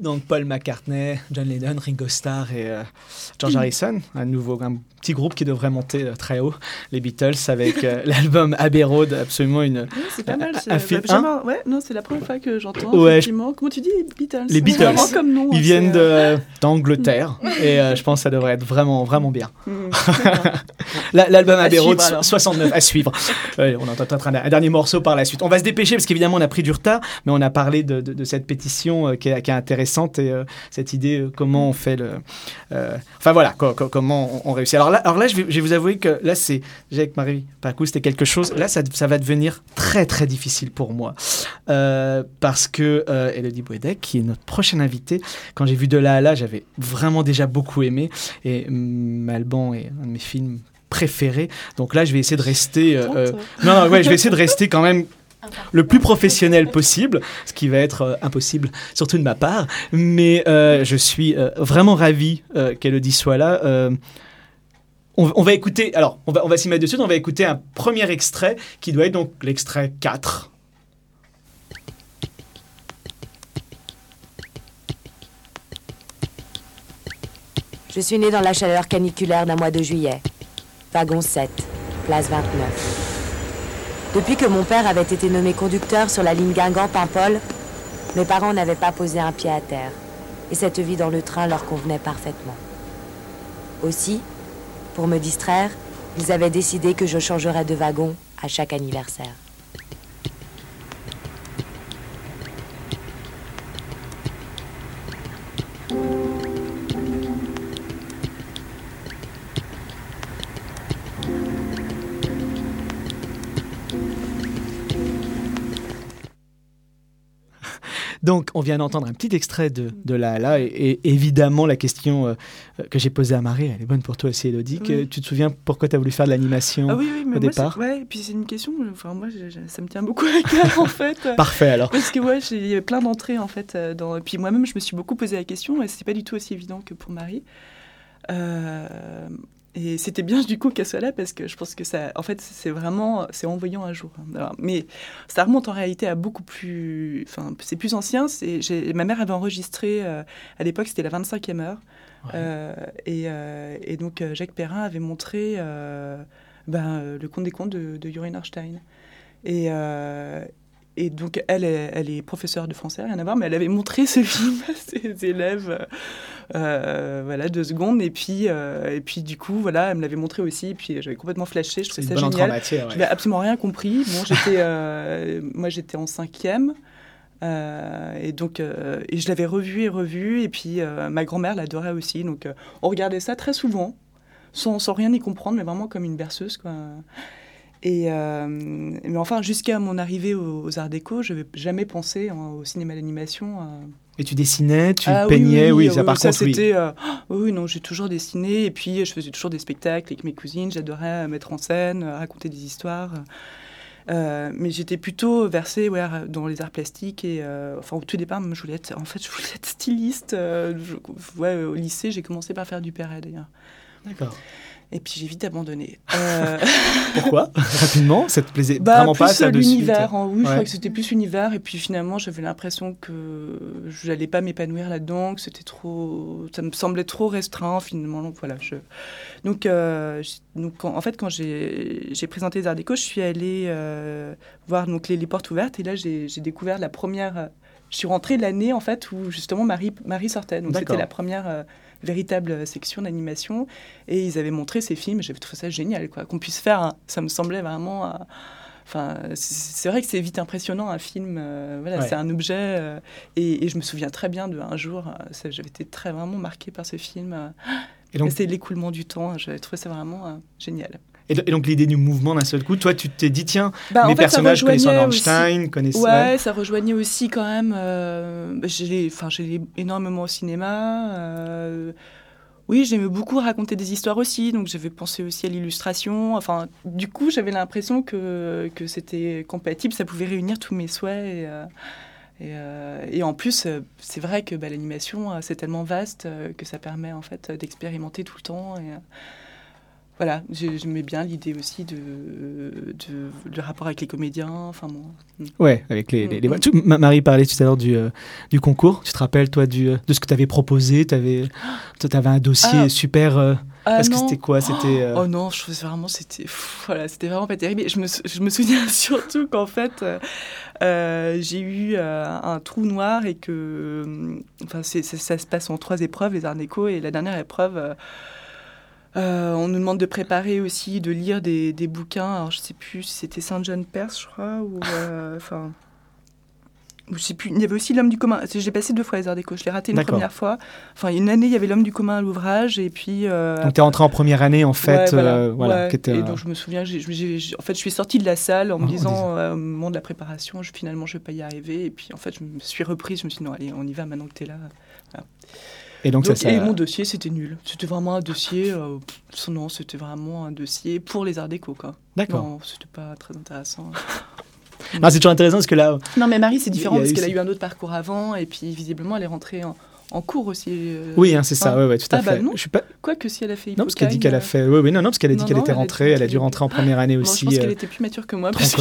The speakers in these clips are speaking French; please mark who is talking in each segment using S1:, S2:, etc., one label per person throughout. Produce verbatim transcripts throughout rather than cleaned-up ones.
S1: Donc Paul McCartney, John Lennon, Ringo Starr et euh, George Harrison, un nouveau un petit groupe qui devrait monter euh, très haut, les Beatles, avec euh, l'album Abbey Road, absolument une.
S2: Oui, c'est pas mal. C'est,
S1: un film,
S2: bah,
S1: hein
S2: ouais, non, c'est la première fois que j'entends.
S1: Ouais,
S2: effectivement. Je... Comment tu dis Beatles?
S1: Les Beatles.
S2: Vraiment comme nom.
S1: Ils
S2: hein,
S1: viennent
S2: c'est, euh...
S1: de, d'Angleterre et euh, je pense que ça devrait être vraiment vraiment bien.
S2: Mmh,
S1: La, l'album Abbey Road
S2: suivre,
S1: soixante-neuf à suivre. Ouais, on entend un, un dernier morceau par la suite. On va se dépêcher parce qu'évidemment on a pris du retard, mais on a parlé de, de, de cette pétition euh, qui, est, qui est intéressante et euh, cette idée euh, comment on fait le. Euh, enfin voilà, co- co- comment on, on réussit. Alors là, alors là, je vais, je vais vous avouer que là, c'est j'ai avec Marie Pacou, c'était quelque chose. Là, ça, ça va devenir très très difficile pour moi euh, parce que euh, Élodie Bouédec, qui est notre prochaine invitée, quand j'ai vu De là à là, j'avais vraiment déjà beaucoup aimé et hum, Alban est un de mes films préférés. Donc là, je vais essayer de rester. Euh, euh, non, non, ouais, je vais essayer de rester quand même le plus professionnel possible, ce qui va être euh, impossible, surtout de ma part. Mais euh, je suis euh, vraiment ravi euh, qu'Élodie soit là. Euh, on, on va écouter. Alors, on va, on va s'y mettre dessus. On va écouter un premier extrait qui doit être donc l'extrait quatre.
S3: Je suis née dans la chaleur caniculaire d'un mois de juillet. Wagon sept, place vingt-neuf. Depuis que mon père avait été nommé conducteur sur la ligne Guingamp-Paimpol, mes parents n'avaient pas posé un pied à terre. Et cette vie dans le train leur convenait parfaitement. Aussi, pour me distraire, ils avaient décidé que je changerais de wagon à chaque anniversaire.
S1: Donc, on vient d'entendre un petit extrait de, de là à là. Et, et évidemment, la question euh, que j'ai posée à Marie, elle est bonne pour toi aussi, Élodie.
S2: Oui.
S1: Que, tu te souviens pourquoi tu as voulu faire de l'animation
S2: ah oui, oui, mais
S1: au
S2: moi,
S1: départ
S2: c'est, ouais, et puis c'est une question, enfin, moi, je, je, ça me tient beaucoup à cœur, en fait.
S1: Parfait, alors.
S2: Parce que, ouais, j'ai, il y avait plein d'entrées, en fait. Dans, et puis moi-même, je me suis beaucoup posé la question, et c'était pas du tout aussi évident que pour Marie. Euh... Et c'était bien du coup qu'elle soit là parce que je pense que ça, en fait, c'est vraiment, c'est en voyant un jour. Alors, mais ça remonte en réalité à beaucoup plus, enfin, c'est plus ancien. C'est, j'ai, ma mère avait enregistré euh, à l'époque, c'était la vingt-cinquième heure, ouais. euh, et, euh, et donc euh, Jacques Perrin avait montré euh, ben, euh, le Conte des contes de, de Jorin Harstein. Et euh, Et donc, elle est, elle est professeure de français, rien à voir, mais elle avait montré ce film à ses élèves, euh, voilà, deux secondes. Et puis, euh, et puis, du coup, voilà, elle me l'avait montré aussi. Et puis, j'avais complètement flashé. Je trouvais ça génial.
S1: Matière, ouais.
S2: Je n'avais absolument rien compris. Bon, j'étais, euh, moi, j'étais en cinquième. Euh, et donc, euh, et je l'avais revu et revu. Et puis, euh, ma grand-mère l'adorait aussi. Donc, euh, on regardait ça très souvent, sans, sans rien y comprendre, mais vraiment comme une berceuse, quoi. Et euh, mais enfin, jusqu'à mon arrivée aux, aux Arts Déco, je n'avais jamais pensé en, au cinéma d'animation. Euh...
S1: Et tu dessinais, tu
S2: ah,
S1: peignais, oui, oui, oui,
S2: oui
S1: ça
S2: oui,
S1: par
S2: ça,
S1: contre,
S2: c'était,
S1: oui.
S2: Euh, oui, non, j'ai toujours dessiné. Et puis, je faisais toujours des spectacles avec mes cousines. J'adorais mettre en scène, raconter des histoires. Euh, mais j'étais plutôt versée ouais, dans les arts plastiques. Et, euh, enfin, au tout départ, je voulais être, en fait, je voulais être styliste. Euh, je, ouais, au lycée, j'ai commencé par faire du Perret, d'ailleurs.
S1: D'accord.
S2: Et puis j'ai vite abandonné. Euh...
S1: Pourquoi? Rapidement, ça te plaisait
S2: bah,
S1: vraiment pas ça de suite?
S2: L'univers, hein, oui,
S1: ouais.
S2: je crois que c'était plus l'univers. Et puis finalement, j'avais l'impression que je n'allais pas m'épanouir là-dedans, que c'était trop, ça me semblait trop restreint finalement. Donc voilà. Je... Donc, euh, donc en, en fait, quand j'ai, j'ai présenté les Arts Déco, je suis allée euh, voir donc les, les portes ouvertes. Et là, j'ai, j'ai découvert la première. Je suis rentrée l'année en fait où justement Marie, Marie sortait. Donc D'accord. C'était la première. Euh, véritable section d'animation et ils avaient montré ces films et j'avais trouvé ça génial quoi qu'on puisse faire un, ça me semblait vraiment euh, enfin c'est, c'est vrai que c'est vite impressionnant un film euh, voilà ouais. C'est un objet euh, et, et je me souviens très bien de un jour euh, ça, j'avais été très vraiment marquée par ce film euh, et donc et c'est l'écoulement du temps j'avais trouvé ça vraiment euh, génial.
S1: Et donc l'idée du mouvement d'un seul coup, toi tu t'es dit tiens,
S2: bah,
S1: mes personnages connaissent
S2: Einstein,
S1: connaissent
S2: ouais, ça rejoignait aussi quand même. Euh, j'ai, enfin j'ai énormément au cinéma. Euh, oui, j'aimais beaucoup raconter des histoires aussi, donc j'avais pensé aussi à l'illustration. Enfin, du coup, j'avais l'impression que que c'était compatible, ça pouvait réunir tous mes souhaits. Et, euh, et, euh, et en plus, c'est vrai que bah, l'animation c'est tellement vaste que ça permet en fait d'expérimenter tout le temps. Et, voilà, j'aimais bien l'idée aussi de, de, de rapport avec les comédiens. Enfin, bon.
S1: Ouais, avec les. les, les... Mm-hmm. Tu, Marie parlait tout à l'heure du, euh, du concours. Tu te rappelles, toi, du, euh, de ce que tu avais proposé? Tu avais un dossier ah. super. Euh,
S2: ah,
S1: parce
S2: non.
S1: que c'était quoi c'était, euh...
S2: Oh non, je faisais vraiment. C'était voilà, c'était vraiment pas terrible. Je me, je me souviens surtout qu'en fait. Euh, Euh, j'ai eu euh, un trou noir et que enfin, c'est, c'est, ça se passe en trois épreuves, les arts déco, et la dernière épreuve, euh, euh, on nous demande de préparer aussi, de lire des, des bouquins. Alors, je sais plus si c'était Saint John Perse, je crois, ou enfin. Euh, je sais plus. Il y avait aussi l'homme du commun. J'ai passé deux fois les arts déco. Je l'ai raté une
S1: D'accord.
S2: première fois. Enfin, une année, il y avait l'homme du commun à l'ouvrage, et puis. Euh,
S1: donc, tu es rentrée en première année, en fait.
S2: Ouais, voilà.
S1: Euh, voilà
S2: ouais.
S1: qui était,
S2: et
S1: euh...
S2: donc, je me souviens, j'ai, j'ai, j'ai, en fait, je suis sortie de la salle en me
S1: oh,
S2: disant, euh, au moment de la préparation, je, finalement, je vais pas y arriver. Et puis, en fait, je me suis reprise. Je me suis dit, non, allez, on y va maintenant que tu es là. Voilà.
S1: Et, donc,
S2: donc,
S1: ça, ça...
S2: et mon dossier, c'était nul. C'était vraiment un dossier. Euh, non, c'était vraiment un dossier pour les arts déco, quoi.
S1: D'accord.
S2: Non, c'était pas très intéressant.
S1: Non, c'est toujours intéressant parce que là...
S2: Non, mais Marie, c'est différent parce qu'elle
S1: eu...
S2: a eu un autre parcours avant et puis visiblement, elle est rentrée en, en cours aussi. Euh...
S1: Oui, hein, c'est ça, ah. ouais, ouais, tout à
S2: ah,
S1: fait.
S2: Bah non.
S1: Je suis pas...
S2: Quoique si elle a fait
S1: Non, parce qu'elle dit qu'elle a fait... Oui, oui, non, non, parce qu'elle a dit non, qu'elle non, était elle rentrée, elle a dû rentrer en première année
S2: bon,
S1: aussi.
S2: Je pense
S1: euh...
S2: qu'elle était plus mature que moi.
S1: Parce que...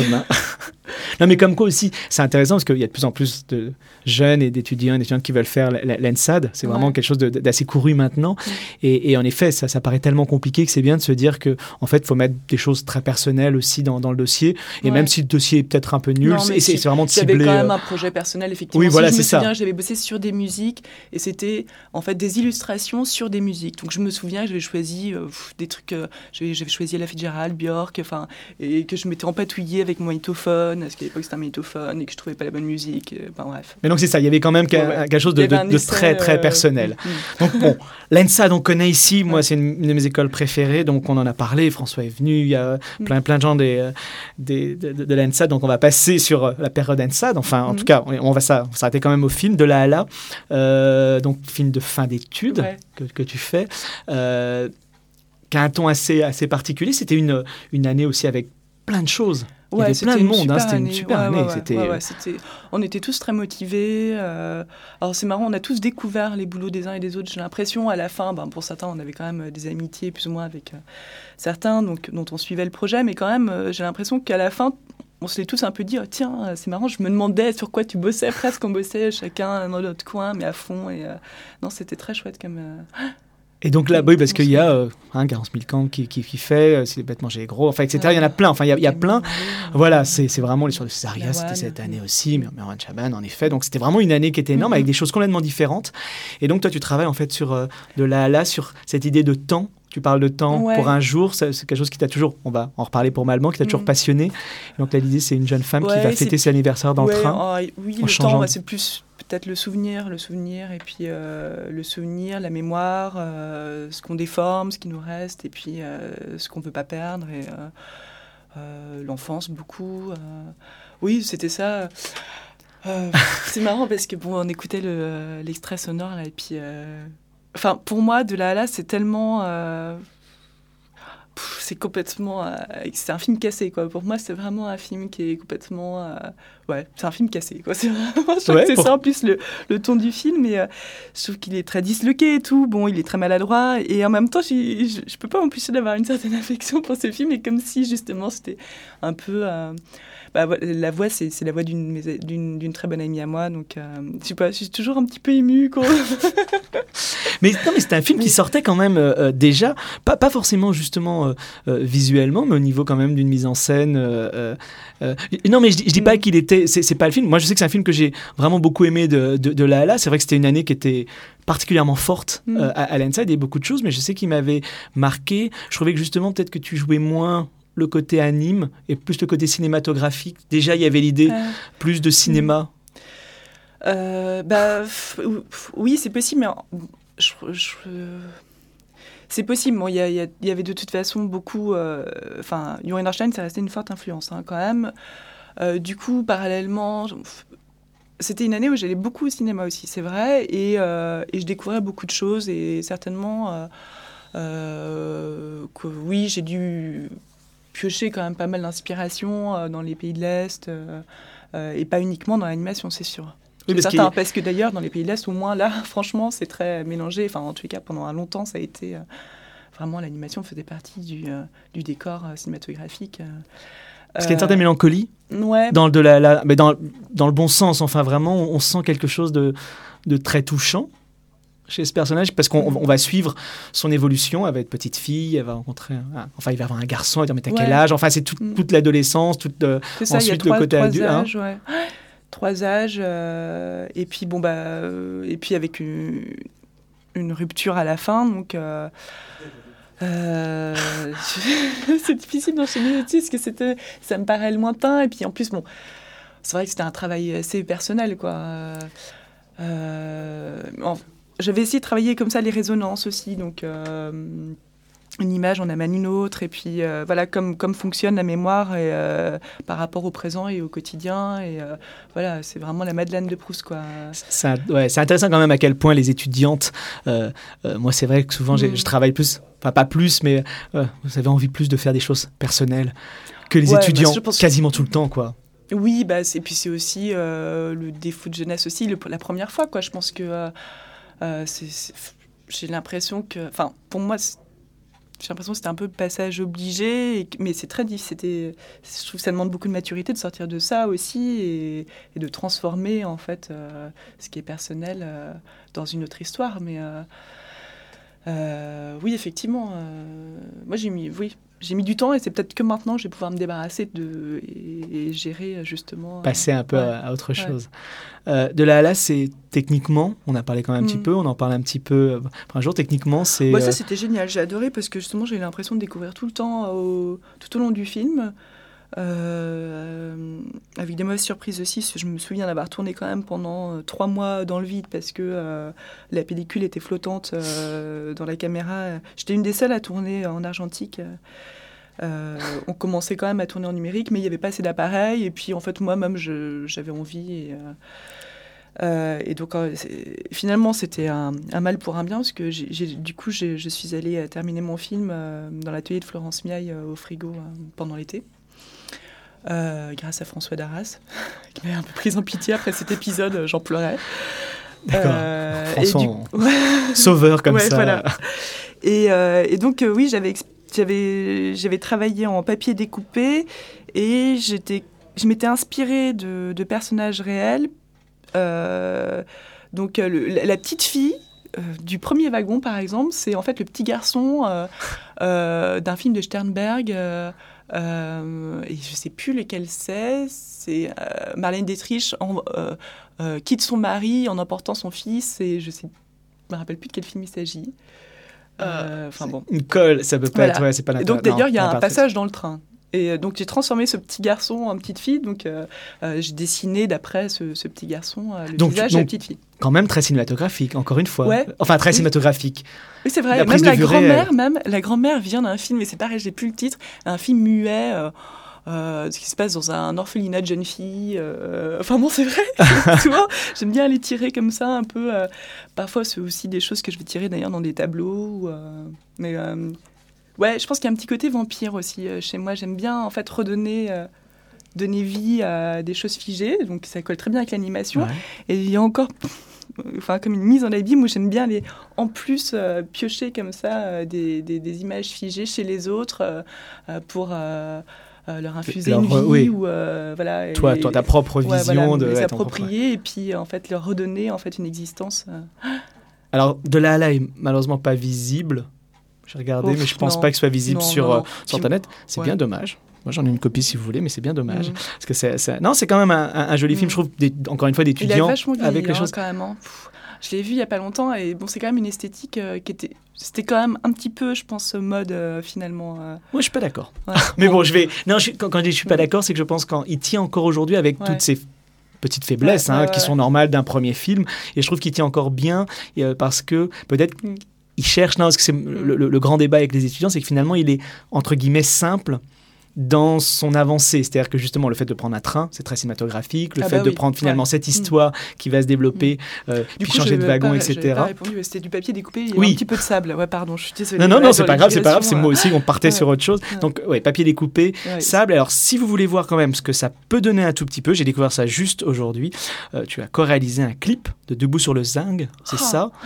S1: Non, mais comme quoi aussi, c'est intéressant parce qu'il y a de plus en plus de jeunes et d'étudiants et d'étudiantes qui veulent faire l'ENSAD. C'est vraiment ouais. quelque chose de, d'assez couru maintenant. Ouais. Et, et en effet, ça, ça paraît tellement compliqué que c'est bien de se dire qu'en fait, il faut mettre des choses très personnelles aussi dans, dans le dossier. Et ouais. même si le dossier est peut-être un peu nul, c'est, c'est, c'est vraiment de cibler...
S2: Il y avait quand même un projet personnel, effectivement.
S1: Oui,
S2: si
S1: voilà,
S2: je
S1: c'est
S2: me
S1: ça.
S2: souviens, j'avais bossé sur des musiques et c'était en fait des illustrations sur des musiques. Donc je me souviens que j'avais choisi euh, des trucs... Euh, j'avais, j'avais choisi Ella Fitzgerald, Björk, enfin, et que je m'étais empatouillée avec mon magnétophone, parce qu'à l'époque c'était un magnétophone et que je trouvais pas la bonne musique. Euh, ben, bref.
S1: Mais donc c'est ça, il y avait quand même ouais, ouais. quelque chose de, de, de essai, très très personnel. Euh... Donc bon, l'ENSAD on connaît ici, moi ouais. c'est une, une de mes écoles préférées, donc on en a parlé, François est venu, il y a plein plein de gens des, des, de, de, de l'ENSAD, donc on va passer sur la période ENSAD, enfin en mm-hmm. tout cas on, on va s'arrêter quand même au film de là à là, euh, donc film de fin d'études ouais. que, que tu fais, euh, qui a un ton assez, assez particulier, c'était une, une année aussi avec plein de choses. Il
S2: Ouais,
S1: y avait plein de monde, hein, c'était
S2: année.
S1: une super
S2: ouais,
S1: année.
S2: Ouais, ouais,
S1: c'était...
S2: Ouais, ouais, c'était... On était tous très motivés. Euh... Alors c'est marrant, on a tous découvert les boulots des uns et des autres. J'ai l'impression, à la fin, ben, pour certains, on avait quand même des amitiés plus ou moins avec euh, certains donc, dont on suivait le projet. Mais quand même, euh, j'ai l'impression qu'à la fin, on se l'est tous un peu dit, oh, tiens, c'est marrant, je me demandais sur quoi tu bossais. Presque on bossait chacun dans notre coin, mais à fond. Et, euh... Non, c'était très chouette comme... Euh...
S1: Et donc là, oui, parce qu'il y a euh, hein, Garance Milcan qui, qui, qui fait, euh, c'est les bêtes manger gros, enfin, et cetera. Il y en a plein, enfin, il y a, il y a plein. Voilà, c'est, c'est vraiment l'histoire de Césaria, c'était cette année aussi, mais Merwan Chaban, en effet. Donc c'était vraiment une année qui était énorme, mm-hmm. avec des choses complètement différentes. Et donc toi, tu travailles en fait sur, euh, de là à là, sur cette idée de temps. Tu parles de temps ouais. pour un jour, c'est, c'est quelque chose qui t'a toujours, on va en reparler pour Malban, qui t'a mmh. toujours passionné. Et donc là, l'idée, c'est une jeune femme ouais, qui va fêter ses anniversaires dans
S2: ouais,
S1: le train.
S2: Oh, oui, le temps, ouais, c'est plus peut-être le souvenir, le souvenir, et puis euh, le souvenir, la mémoire, euh, ce qu'on déforme, ce qui nous reste, et puis euh, ce qu'on ne veut pas perdre, et euh, euh, l'enfance, beaucoup. Euh, oui, c'était ça. Euh, c'est marrant parce que bon, on écoutait le, l'extrait sonore, là, et puis... Euh, Enfin, pour moi, de là à là, c'est tellement... Euh... Pff, c'est complètement... Euh... C'est un film cassé, quoi. Pour moi, c'est vraiment un film qui est complètement... Euh... Ouais, c'est un film cassé, quoi. C'est vraiment... Je trouve ouais, que c'est pour... ça, en plus, le, le ton du film. Mais euh, je trouve qu'il est très disloqué et tout. Bon, il est très maladroit. Et en même temps, je ne peux pas m'empêcher d'avoir une certaine affection pour ce film. Et comme si, justement, c'était un peu... Euh... Bah, la voix, c'est, c'est la voix d'une, d'une, d'une très bonne amie à moi, donc euh, je sais pas, je suis toujours un petit peu émue. Quoi.
S1: mais non, mais c'était un film qui sortait quand même euh, déjà, pas, pas forcément justement euh, euh, visuellement, mais au niveau quand même d'une mise en scène. Euh, euh, non, mais je, je dis pas qu'il était, c'est, c'est pas le film. Moi, je sais que c'est un film que j'ai vraiment beaucoup aimé de, de, de là à là. C'est vrai que c'était une année qui était particulièrement forte mm. euh, à, à l'Enside, il y a beaucoup de choses, mais je sais qu'il m'avait marqué. Je trouvais que justement, peut-être que tu jouais moins le côté anime et plus le côté cinématographique. Déjà, il y avait l'idée euh, plus de cinéma.
S2: Euh, bah, f- oui, c'est possible, mais je, je, c'est possible. Bon, il y, y, y avait de toute façon beaucoup... Enfin, euh, Juri Norstein, ça restait une forte influence, hein, quand même. Euh, du coup, parallèlement... C'était une année où j'allais beaucoup au cinéma aussi, c'est vrai, et, euh, et je découvrais beaucoup de choses, et certainement... Euh, euh, que, oui, j'ai dû... piocher quand même pas mal d'inspiration euh, dans les pays de l'Est euh, euh, et pas uniquement dans l'animation, c'est sûr. Oui, parce, certain, parce que d'ailleurs, dans les pays de l'Est, au moins là, franchement, c'est très mélangé. Enfin, en tout cas, pendant un long temps, ça a été euh, vraiment l'animation faisait partie du, euh, du décor euh, cinématographique. Euh,
S1: Parce qu'il y a une certaine mélancolie,
S2: ouais.
S1: dans, de la, la, mais dans, dans le bon sens. Enfin, vraiment, on, on sent quelque chose de, de très touchant chez ce personnage, parce qu'on on va suivre son évolution. Elle va être petite fille, elle va rencontrer, un, enfin, il va avoir un garçon, elle va dire mais t'as ouais. quel âge? Enfin, c'est tout, mm. toute l'adolescence, toute euh,
S2: ça,
S1: ensuite
S2: trois,
S1: le côté
S2: trois
S1: adulte.
S2: Âges,
S1: hein.
S2: ouais. Trois âges, euh, et puis bon bah, euh, et puis avec une, une rupture à la fin, donc. Euh, Euh, c'est difficile d'enchaîner là-dessus parce que c'était, ça me paraît lointain et puis en plus bon, c'est vrai que c'était un travail assez personnel quoi. Euh, bon, j'avais essayé de travailler comme ça les résonances aussi, donc euh, une image on amène une autre et puis euh, voilà comme comme fonctionne la mémoire et, euh, par rapport au présent et au quotidien et euh, voilà c'est vraiment la Madeleine de Proust quoi.
S1: C'est, ouais, c'est intéressant quand même à quel point les étudiantes, euh, euh, moi c'est vrai que souvent mmh. je travaille plus. Enfin, pas plus, mais euh, vous avez envie plus de faire des choses personnelles que les ouais, étudiants, bah, quasiment que... tout le temps, quoi.
S2: Oui, bah, et puis c'est aussi euh, le défaut de jeunesse aussi, le, la première fois, quoi. Je pense que euh, euh, c'est, c'est, j'ai l'impression que... Enfin, pour moi, c'est, j'ai l'impression que c'était un peu passage obligé, et, mais c'est très difficile. C'était, je trouve que ça demande beaucoup de maturité de sortir de ça aussi et, et de transformer, en fait, euh, ce qui est personnel euh, dans une autre histoire, mais... Euh, Euh, oui, effectivement. Euh, moi, j'ai mis, oui, j'ai mis du temps et c'est peut-être que maintenant je vais pouvoir me débarrasser de et, et gérer justement.
S1: Passer un peu ouais. à, à autre chose. Ouais. Euh, de là à là, c'est techniquement, on a parlé quand même un mm. petit peu, on en parle un petit peu. Pour un jour, techniquement, c'est.
S2: Ouais, ça c'était génial. J'ai adoré parce que justement, j'ai eu l'impression de découvrir tout le temps, au, tout au long du film. Euh, avec des mauvaises surprises aussi, je me souviens d'avoir tourné quand même pendant euh, trois mois dans le vide parce que euh, la pellicule était flottante euh, dans la caméra. J'étais une des seules à tourner en argentique. Euh, on commençait quand même à tourner en numérique, mais il n'y avait pas assez d'appareils. Et puis en fait, moi-même, je, j'avais envie. Et, euh, euh, et donc, euh, finalement, c'était un, un mal pour un bien parce que j'ai, j'ai, du coup, j'ai, je suis allée terminer mon film euh, dans l'atelier de Florence Miaille euh, au frigo euh, pendant l'été. Euh, grâce à François Darras, qui m'avait un peu prise en pitié après cet épisode, j'en pleurais.
S1: D'accord. Euh, François, et du... sauveur comme ouais, ça.
S2: Voilà. Et, euh, et donc, euh, oui, j'avais, j'avais, j'avais travaillé en papier découpé et j'étais, je m'étais inspirée de, de personnages réels. Euh, donc, euh, le, la petite fille euh, du premier wagon, par exemple, c'est en fait le petit garçon euh, euh, d'un film de Sternberg. Euh, Euh, et je ne sais plus lequel c'est, c'est euh, Marlène Dietrich en, euh, euh, quitte son mari en emportant son fils, et je ne me rappelle plus de quel film il s'agit.
S1: Euh, enfin bon. Une colle, ça peut pas
S2: voilà.
S1: être, ouais, c'est pas
S2: et donc d'ailleurs, il y a un passage dans le train. Et donc j'ai transformé ce petit garçon en petite fille, donc euh, euh, j'ai dessiné d'après ce, ce petit garçon euh, le donc, visage donc, de la petite fille.
S1: Quand même très cinématographique, encore une fois.
S2: Ouais.
S1: Enfin très
S2: oui.
S1: cinématographique.
S2: Oui, c'est vrai. La même la grand-mère, elle... même la grand-mère vient d'un film, et c'est pareil, j'ai plus le titre, un film muet. Euh, Euh, ce qui se passe dans un orphelinat de jeunes filles. Euh... Enfin bon, c'est vrai. Souvent, j'aime bien les tirer comme ça, un peu. Euh... Parfois, c'est aussi des choses que je vais tirer d'ailleurs dans des tableaux. Euh... Mais euh... ouais, je pense qu'il y a un petit côté vampire aussi euh, chez moi. J'aime bien en fait redonner, euh, donner vie à des choses figées. Donc ça colle très bien avec l'animation. Ouais. Et il y a encore, enfin comme une mise en abîme où j'aime bien les, en plus euh, piocher comme ça euh, des, des, des images figées chez les autres euh, pour euh, Euh, leur infuser leur, une vie
S1: oui.
S2: ou euh, voilà et,
S1: toi, toi ta propre vision
S2: ouais, voilà,
S1: de
S2: les s'approprier et puis en fait leur redonner en fait une existence. Euh...
S1: Alors de là à là est malheureusement pas visible. J'ai regardé, Ouf, mais je pense non. pas que ce soit visible non, sur, non, non. Euh, sur internet. C'est ouais. bien dommage. Moi j'en ai une copie si vous voulez, mais c'est bien dommage mmh. parce que c'est, c'est... non c'est quand même un, un, un joli mmh. film. Je trouve des, encore une fois d'étudiants avec les
S2: hein,
S1: choses.
S2: Quand même, hein. Je l'ai vu il y a pas longtemps et bon c'est quand même une esthétique euh, qui était c'était quand même un petit peu je pense mode euh, finalement. Euh...
S1: Moi je suis pas d'accord. Ouais. mais bon je vais non je, quand, quand je dis je suis pas d'accord c'est que je pense qu'il tient encore aujourd'hui avec ouais. toutes ces petites faiblesses ouais, hein, ouais, qui ouais. sont normales d'un premier film et je trouve qu'il tient encore bien euh, parce que peut-être mm. il cherche non parce que c'est mm. le, le, le grand débat avec les étudiants c'est que finalement il est entre guillemets simple dans son avancée, c'est-à-dire que justement le fait de prendre un train, c'est très cinématographique, le ah fait bah de oui. prendre finalement ouais. cette histoire mmh. qui va se développer, euh, puis coup, changer de wagon,
S2: pas,
S1: et cetera.
S2: Pas répondu, c'était du papier découpé, il y
S1: oui.
S2: a un petit peu de sable. Ouais, pardon, je suis désolée.
S1: Non, non, non, c'est pas grave, c'est pas grave, c'est moi aussi, on partait
S2: ouais.
S1: sur autre chose.
S2: Ouais.
S1: Donc, ouais, papier découpé, ouais. sable. Alors, si vous voulez voir quand même ce que ça peut donner un tout petit peu, j'ai découvert ça juste aujourd'hui. Euh, tu as co-réalisé un clip de Debout sur le Zinc, c'est oh. ça.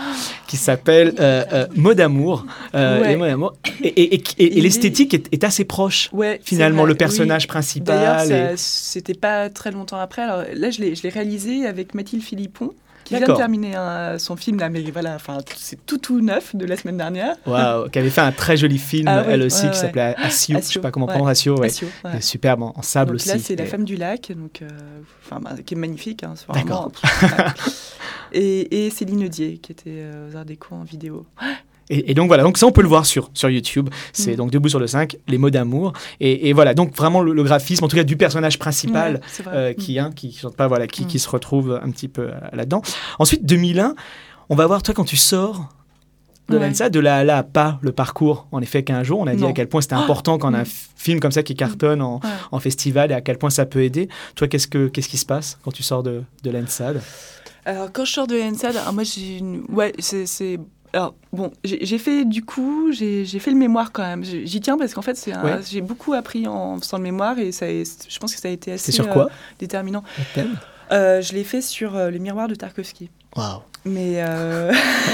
S1: qui s'appelle euh, euh, Mots d'amour. Euh,
S2: Ouais.
S1: les mots d'amour. Et, et, et, et- et
S2: Il
S1: l'esthétique est, est assez proche.
S2: Ouais, c'est
S1: Finalement,
S2: vrai,
S1: le personnage
S2: oui.
S1: principal.
S2: D'ailleurs, ça-
S1: et-
S2: c'était pas très longtemps après. Alors là, je l'ai, je l'ai réalisé avec Mathilde Philippon, qui vient de
S1: D'accord.
S2: terminer un- son film là, mais voilà, enfin, t- c'est tout tout neuf de la semaine dernière.
S1: Waouh, qui avait fait un très joli film,
S2: Ah oui,
S1: elle aussi,
S2: ouais,
S1: qui
S2: ouais.
S1: s'appelait Assio. Je sais
S2: Assio,
S1: pas comment
S2: ouais.
S1: prononcer Assio. Ouais.
S2: Assio, ouais.
S1: Et superbe en, en sable
S2: Donc
S1: aussi.
S2: là, c'est La
S1: Et-
S2: femme du lac, donc, euh, enfin, bah, qui est magnifique. Hein, c'est
S1: D'accord.
S2: vraiment- ouais. et, et Céline Audier, qui était euh, aux Arts Déco en vidéo.
S1: Et, et donc voilà, donc ça on peut le voir sur, sur YouTube. C'est
S2: Mm.
S1: donc Debout sur le cinq, les mots d'amour. Et, et voilà, donc vraiment le, le graphisme, en tout cas du personnage principal,
S2: Ouais, c'est vrai.
S1: euh,
S2: Mm.
S1: qui, hein, qui, chante pas, voilà, qui,
S2: Mm.
S1: qui se retrouve un petit peu euh, là-dedans. Ensuite, deux mille un, on va voir toi quand tu sors de
S2: Ouais.
S1: l'A N S A, de là à là, pas le parcours en effet qu'un jour. On a dit
S2: Non.
S1: à quel point c'était important quand on a un
S2: Mm.
S1: f- film comme ça qui cartonne en,
S2: Ouais.
S1: en festival et à quel point ça peut aider. Toi, qu'est-ce, que, qu'est-ce qui se passe quand tu sors de, de l'A N S A?
S2: Alors, quand je sors de l'A N S A, alors, moi, j'ai une... Ouais, c'est... c'est... Alors, bon, j'ai j'ai fait, du coup, j'ai j'ai fait le mémoire quand même. J'ai- J'y tiens parce qu'en fait, c'est un-
S1: Ouais.
S2: j'ai beaucoup appris en faisant le mémoire et ça, est- je pense que ça a été assez
S1: C'est sur quoi
S2: euh, déterminant.
S1: le thème?
S2: Euh, je l'ai fait sur euh, le miroir de Tarkovsky.
S1: Waouh.
S2: Mais euh,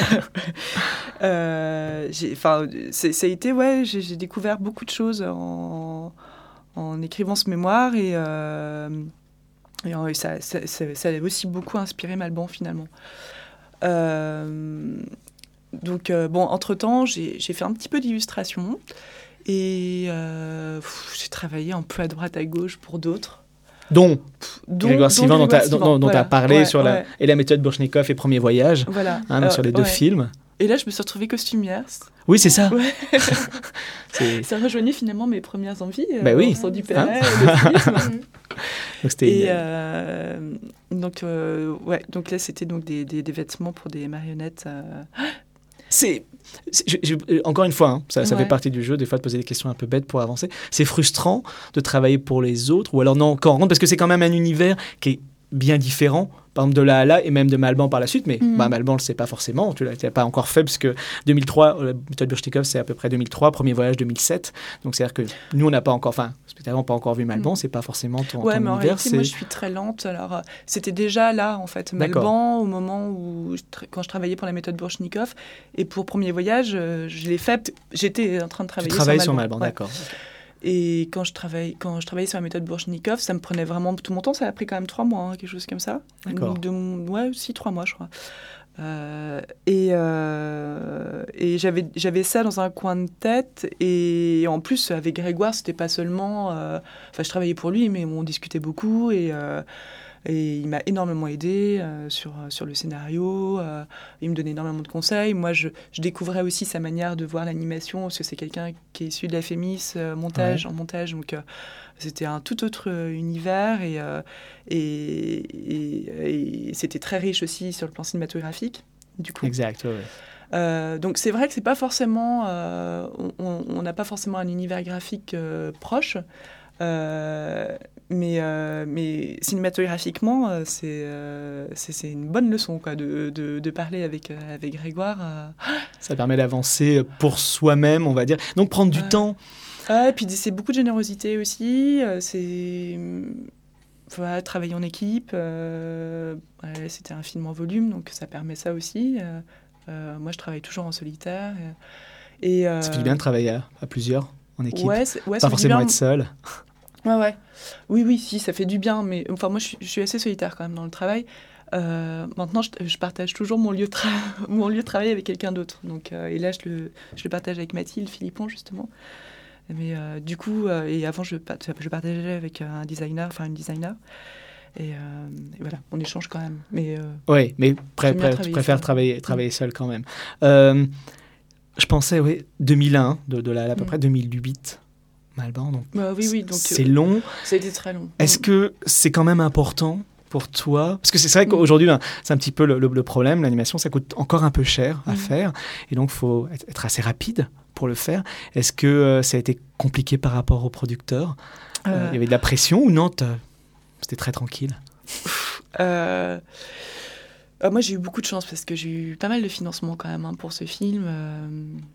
S2: euh, j'ai- enfin, c'est- ça a été, ouais, j'ai j'ai découvert beaucoup de choses en, en écrivant ce mémoire et, euh, et en- et ça, ça, ça, ça a aussi beaucoup inspiré Malban finalement. Euh, donc, euh, bon, entre-temps, j'ai j'ai fait un petit peu d'illustration et euh, pff, j'ai travaillé un peu à droite, à gauche pour d'autres.
S1: Dont
S2: Dont-
S1: Grégoire
S2: dont
S1: Sivan, dont tu
S2: Grégoire
S1: as
S2: Sivan, voilà.
S1: parlé
S2: Ouais,
S1: sur la,
S2: ouais,
S1: et la méthode Borchnikov et Premier Voyage,
S2: voilà.
S1: hein, donc
S2: Euh,
S1: sur les deux
S2: ouais.
S1: films.
S2: Et là, je me suis retrouvée costumière.
S1: Oui, c'est ça.
S2: Ouais.
S1: C'est-
S2: Ça rejoignait finalement mes premières envies. Euh,
S1: Bah oui.
S2: Sans du
S1: Hein
S2: Perret, le stylisme.
S1: donc c'était
S2: Et
S1: une-
S2: euh, donc, euh, ouais, donc là, c'était donc des, des, des vêtements pour des marionnettes. euh.
S1: C'est, c'est- je- je- encore une fois, hein, ça, ça
S2: Ouais.
S1: fait partie du jeu, des fois de poser des questions un peu bêtes pour avancer. C'est frustrant de travailler pour les autres, ou alors non, encore parce que c'est quand même un univers qui est bien différent, par exemple de là à là, et même de Malban par la suite, mais
S2: Mhm.
S1: bah, Malban, on ne le sait pas forcément, tu ne l'as pas encore fait, parce que deux mille trois, euh, la méthode Borchnikov, c'est à peu près deux mille trois, Premier Voyage deux mille sept, donc c'est-à-dire que nous, on n'a pas encore, enfin, spécialement pas encore vu Malban,
S2: Mhm.
S1: c'est pas forcément ton,
S2: Ouais,
S1: ton
S2: mais en
S1: univers.
S2: réalité,
S1: c'est...
S2: moi, je suis très lente. Alors, euh, c'était déjà là, en fait,
S1: D'accord.
S2: Malban, au moment où, je tra- quand je travaillais pour la méthode Borchnikov. Et pour Premier Voyage, euh, je l'ai fait. J'étais en train de
S1: Tu
S2: travailler
S1: travailles
S2: sur
S1: sur
S2: Malban.
S1: Malban,
S2: Ouais.
S1: d'accord.
S2: Et quand je, travaille, quand je travaillais sur la méthode Borchnikov, ça me prenait vraiment tout mon temps. Ça a pris quand même trois mois, hein, quelque chose comme ça.
S1: D'accord.
S2: De, ouais, aussi trois mois, je crois. Euh, et euh, et j'avais, j'avais ça dans un coin de tête. Et en plus, avec Grégoire, c'était pas seulement... euh, Enfin, je travaillais pour lui, mais on discutait beaucoup. Et, euh, et il m'a énormément aidé euh, sur, sur le scénario. euh, il me donnait énormément de conseils. Moi, je, je découvrais aussi sa manière de voir l'animation, parce que c'est quelqu'un qui est issu de la Fémis, euh, montage, en montage. Donc, euh, c'était un tout autre euh, univers. Et, euh, et, et, et c'était très riche aussi sur le plan cinématographique, du coup.
S1: Exact, ouais, ouais.
S2: Euh, donc c'est vrai que c'est pas forcément, euh, on- on n'a pas forcément un univers graphique euh, proche, euh, mais, euh, mais cinématographiquement, euh, c'est, euh, c'est c'est une bonne leçon quoi, de, de, de parler avec, euh, avec Grégoire. euh.
S1: Ça permet d'avancer pour soi-même, on va dire. Donc prendre du
S2: Ouais.
S1: temps.
S2: Ah, et puis c'est beaucoup de générosité aussi, euh, c'est voilà, travailler en équipe. euh, ouais, c'était un film en volume, donc ça permet ça aussi. euh, euh, moi, je travaille toujours en solitaire. Et, et, euh,
S1: Ça fait du bien de travailler à, à plusieurs, en équipe.
S2: Ouais, c'est- ouais,
S1: Pas
S2: ça fait du
S1: forcément
S2: bien.
S1: être seul.
S2: Ouais, ouais. Oui, oui, si, ça fait du bien. Mais enfin, moi, je, suis- je suis assez solitaire quand même dans le travail. Euh, maintenant, je, je partage toujours mon lieu de, tra- mon lieu de travail avec quelqu'un d'autre. Donc, euh, et là, je le, je le partage avec Mathilde Philippon, justement. Mais euh, du coup, euh, et avant, je, part- je partageais avec un designer, enfin une designer. Et, euh, et voilà, on échange quand même. Mais euh,
S1: Oui, mais pré-
S2: J'aime bien
S1: pré- tu
S2: travailler
S1: préfères
S2: seul.
S1: travailler, travailler seul quand même. Euh, je pensais, oui, deux mille un, de, de là à, à peu
S2: Mm.
S1: près deux mille huit, Malban. Donc
S2: bah, oui, oui. Donc,
S1: c'est
S2: euh,
S1: long.
S2: ça a été très long.
S1: Est-ce
S2: Mm.
S1: que c'est quand même important pour toi? Parce que c'est vrai
S2: Mm.
S1: qu'aujourd'hui, ben, c'est un petit peu le, le- le problème. L'animation, ça coûte encore un peu cher à
S2: Mm.
S1: faire. Et donc, il faut être, être assez rapide pour le faire. Est-ce que euh, ça a été compliqué par rapport aux producteurs? Euh,
S2: Euh,
S1: Il y avait de la pression ou non? t'as- C'était très tranquille.
S2: Euh, euh, moi, j'ai eu beaucoup de chance parce que j'ai eu pas mal de financement quand même hein, pour ce film. Euh,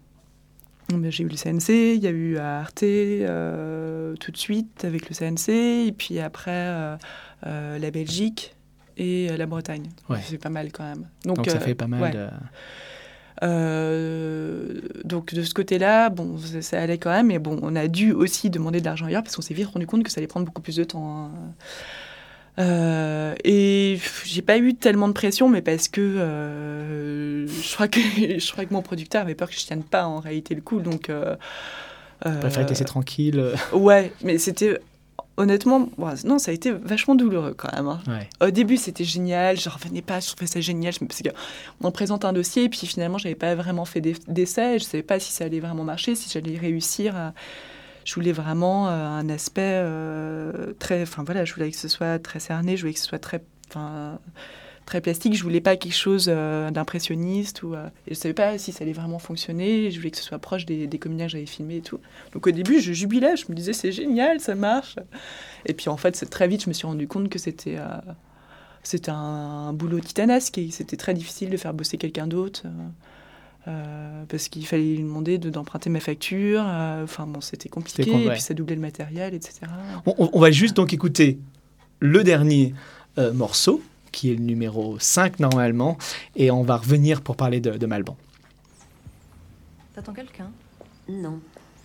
S2: mais j'ai eu le C N C, il y a eu à Arte euh, tout de suite avec le C N C, et puis après euh, euh, la Belgique et euh, la Bretagne.
S1: Ouais.
S2: C'est pas mal quand même. Donc,
S1: Donc, ça
S2: euh,
S1: fait pas mal
S2: ouais.
S1: de...
S2: Euh, donc de ce côté-là, bon, ça, ça allait quand même, mais bon, on a dû aussi demander de l'argent ailleurs parce qu'on s'est vite rendu compte que ça allait prendre beaucoup plus de temps. Hein. Euh, et j'ai pas eu tellement de pression, mais parce que euh, je crois que je crois que mon producteur avait peur que je tienne pas en réalité le coup, donc. Euh,
S1: euh, préféré te laisser tranquille.
S2: Ouais, mais c'était. Honnêtement, bon, non, ça a été vachement douloureux quand même. Hein.
S1: Ouais.
S2: Au début, c'était génial. Je revenais pas, je trouvais ça génial. Je me... Parce qu'on présente un dossier et puis finalement, j'avais pas vraiment fait d'essai. Je savais pas si ça allait vraiment marcher, si j'allais réussir. À... Je voulais vraiment euh, un aspect euh, très... Enfin voilà, je voulais que ce soit très cerné, je voulais que ce soit très... Enfin, très plastique. Je voulais pas quelque chose euh, d'impressionniste. Ou, euh, et je savais pas si ça allait vraiment fonctionner. Je voulais que ce soit proche des, des comédiens que j'avais filmés et tout. Donc au début, je jubilais. Je me disais, c'est génial, ça marche. Et puis en fait, c'est, très vite, je me suis rendu compte que c'était, euh, c'était un, un boulot titanesque et c'était très difficile de faire bosser quelqu'un d'autre. Euh, euh, parce qu'il fallait lui demander de, d'emprunter ma facture. Enfin euh, bon, c'était compliqué. C'était con, ouais. Et puis ça doublait le matériel, et cetera.
S1: On, on va juste donc écouter le dernier euh, morceau, qui est le numéro cinq normalement, et on va revenir pour parler de, de Malban.
S4: T'attends quelqu'un ?
S3: Non.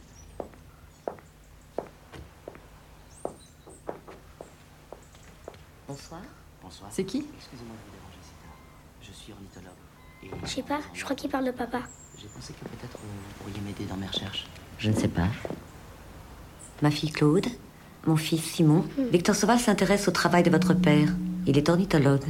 S3: Bonsoir.
S4: Bonsoir. C'est qui ?
S5: Excusez-moi de vous déranger si tard. Je suis ornithologue. Et...
S6: Je sais pas, je crois qu'il parle de papa.
S5: J'ai pensé que peut-être vous pourriez m'aider dans mes recherches.
S3: Je ne sais pas. Ma fille Claude, mon fils Simon. Hmm. Victor Sauval s'intéresse au travail de votre père. Il est ornithologue.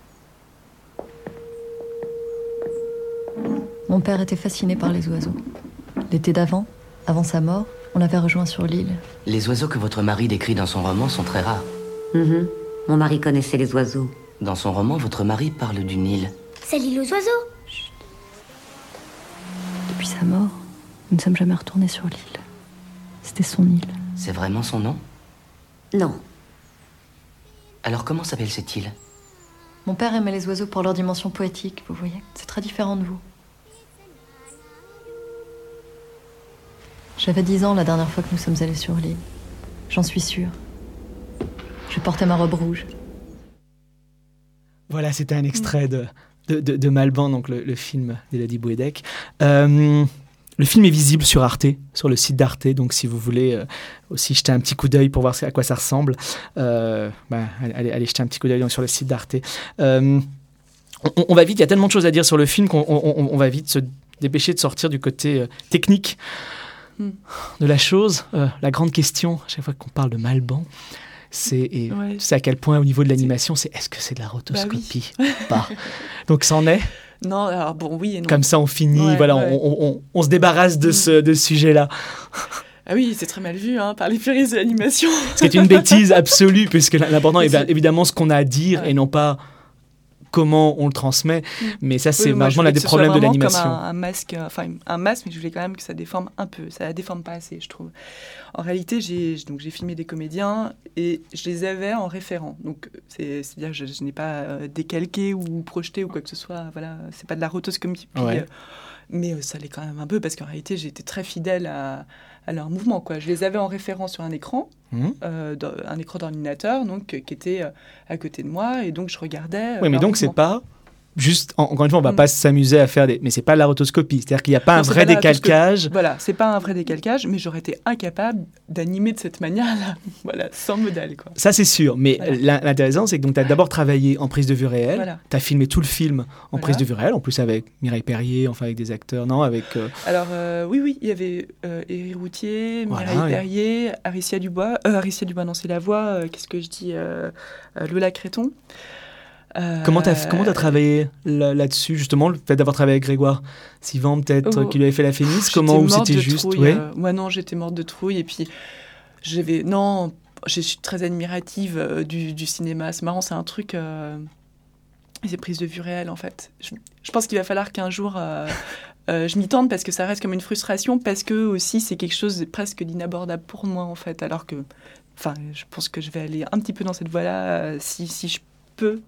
S4: Mon père était fasciné par les oiseaux. L'été d'avant, avant sa mort, on l'avait rejoint sur l'île.
S5: Les oiseaux que votre mari décrit dans son roman sont très rares.
S3: Mm-hmm. Mon mari connaissait les oiseaux.
S5: Dans son roman, votre mari parle d'une île.
S6: C'est l'île aux oiseaux.
S4: Chut. Depuis sa mort, nous ne sommes jamais retournés sur l'île. C'était son île.
S5: C'est vraiment son nom ?
S3: Non.
S5: Alors comment s'appelle cette île ?
S4: Mon père aimait les oiseaux pour leur dimension poétique, vous voyez. C'est très différent de vous. J'avais dix ans la dernière fois que nous sommes allés sur l'île. J'en suis sûre. Je portais ma robe rouge.
S1: Voilà, c'était un extrait de, de, de, de Malban, donc le, le film d'Elodie Bouédec. Euh, le film est visible sur Arte, sur le site d'Arte, donc si vous voulez euh, aussi jeter un petit coup d'œil pour voir à quoi ça ressemble, euh, bah, allez, allez jeter un petit coup d'œil donc, sur le site d'Arte. Euh, on, on va vite, il y a tellement de choses à dire sur le film qu'on on, on va vite se dépêcher de sortir du côté euh, technique de la chose. Euh, la grande question, à chaque fois qu'on parle de Malban, c'est, et ouais. c'est à quel point au niveau de l'animation, c'est est-ce que c'est de la rotoscopie bah oui. Pas. Donc ça en est.
S2: Non, alors bon, oui et non.
S1: Comme ça, on finit, ouais, voilà, ouais. On, on, on se débarrasse de, mmh. ce, de ce sujet-là.
S2: Ah oui, c'est très mal vu hein, par les puristes de l'animation.
S1: C'est une bêtise absolue, puisque l'important est évidemment ce qu'on a à dire ouais. et non pas comment on le transmet, mmh. mais ça c'est oui, vraiment l'un des problèmes de l'animation.
S2: Comme un, un masque, enfin un masque, mais je voulais quand même que ça déforme un peu, ça la déforme pas assez, je trouve. En réalité, j'ai donc j'ai filmé des comédiens et je les avais en référent, donc c'est c'est à dire que je, je n'ai pas euh, décalqué ou projeté ou quoi que ce soit. Voilà, c'est pas de la rotoscopie, ouais. euh, mais euh, ça l'est quand même un peu parce qu'en réalité, j'ai été très fidèle à à leurs mouvements, quoi. Je les avais en référence sur un écran, mmh. euh, un écran d'ordinateur, donc, euh, qui était euh, à côté de moi, et donc je regardais. Euh,
S1: oui, mais donc mouvements. C'est pas juste, en, encore une fois, on va mmh. pas s'amuser à faire des... Mais c'est pas de la rotoscopie, c'est-à-dire qu'il n'y a pas non, un vrai pas décalcage.
S2: Voilà, c'est pas un vrai décalcage, mais j'aurais été incapable d'animer de cette manière-là, voilà, sans modèle, quoi.
S1: Ça, c'est sûr, mais voilà. L'intéressant, c'est que tu as d'abord travaillé en prise de vue réelle, voilà. Tu as filmé tout le film en voilà. prise de vue réelle, en plus avec Mireille Perrier, enfin avec des acteurs, non avec euh...
S2: Alors, euh, oui, oui, il y avait euh, Éric Routier, Mireille voilà, Perrier, ouais. Aricia Dubois, euh, Aricia Dubois, non, c'est la voix, euh, qu'est-ce que je dis, euh, euh, Lola Créton.
S1: Euh... Comment tu as comment t'as travaillé là, là-dessus, justement, le fait d'avoir travaillé avec Grégoire Sivan, peut-être, oh, qui lui avait fait la Fémis, comment ou c'était juste
S2: trouille, ouais. euh, Moi, non, j'étais morte de trouille, et puis j'avais... Non, je suis très admirative euh, du, du cinéma, c'est marrant, c'est un truc... Euh... C'est prise de vue réelle, en fait. Je, je pense qu'il va falloir qu'un jour... Euh, euh, je m'y tente parce que ça reste comme une frustration, parce que aussi c'est quelque chose de presque d'inabordable pour moi, en fait, alors que... Enfin, je pense que je vais aller un petit peu dans cette voie-là, euh, si, si je peux...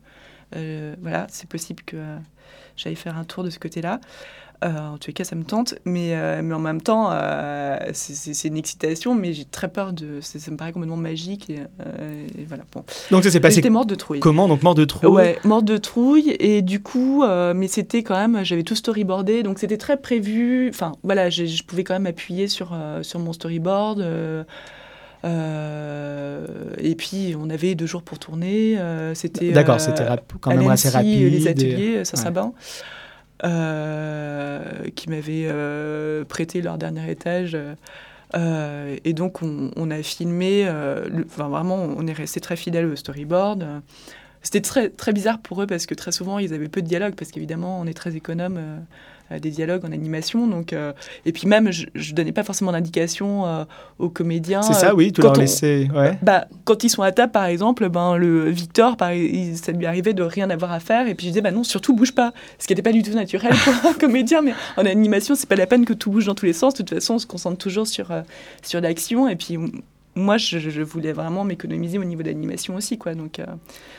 S2: euh, voilà, c'est possible que euh, j'aille faire un tour de ce côté-là. Euh, en tous les cas, ça me tente, mais, euh, mais en même temps, euh, c'est, c'est, c'est une excitation, mais j'ai très peur de... C'est, ça me paraît complètement magique, et, euh, et voilà. Bon.
S1: Donc ça s'est passé...
S2: J'étais morte de trouille.
S1: Comment? Donc mort de trouille.
S2: Ouais, morte de trouille, et du coup, euh, mais c'était quand même... J'avais tout storyboardé, donc c'était très prévu. Enfin, voilà, je, je pouvais quand même appuyer sur, euh, sur mon storyboard. Euh, euh, et puis, on avait deux jours pour tourner. Euh, c'était...
S1: D'accord,
S2: euh,
S1: c'était rap- quand même assez rapide.
S2: Les ateliers,
S1: et...
S2: Saint-Sabin. Ouais. Euh, qui m'avaient euh, prêté leur dernier étage. Euh, et donc, on, on a filmé. Euh, le, enfin, vraiment, on est resté très fidèle au storyboard. C'était très, très bizarre pour eux parce que très souvent, ils avaient peu de dialogue parce qu'évidemment, on est très économe euh, des dialogues en animation. Donc, euh, et puis même, je ne donnais pas forcément d'indication euh, aux comédiens.
S1: C'est ça, oui, tu leur laissais... Ouais.
S2: Bah, quand ils sont à table, par exemple, ben, le Victor, par, il, ça lui arrivait de rien avoir à faire. Et puis je disais, bah non, surtout, bouge pas. Ce qui n'était pas du tout naturel pour un comédien. Mais en animation, c'est pas la peine que tout bouge dans tous les sens. De toute façon, on se concentre toujours sur, euh, sur l'action. Et puis, moi, je, je voulais vraiment m'économiser au niveau de l'animation aussi, quoi. Donc... Euh,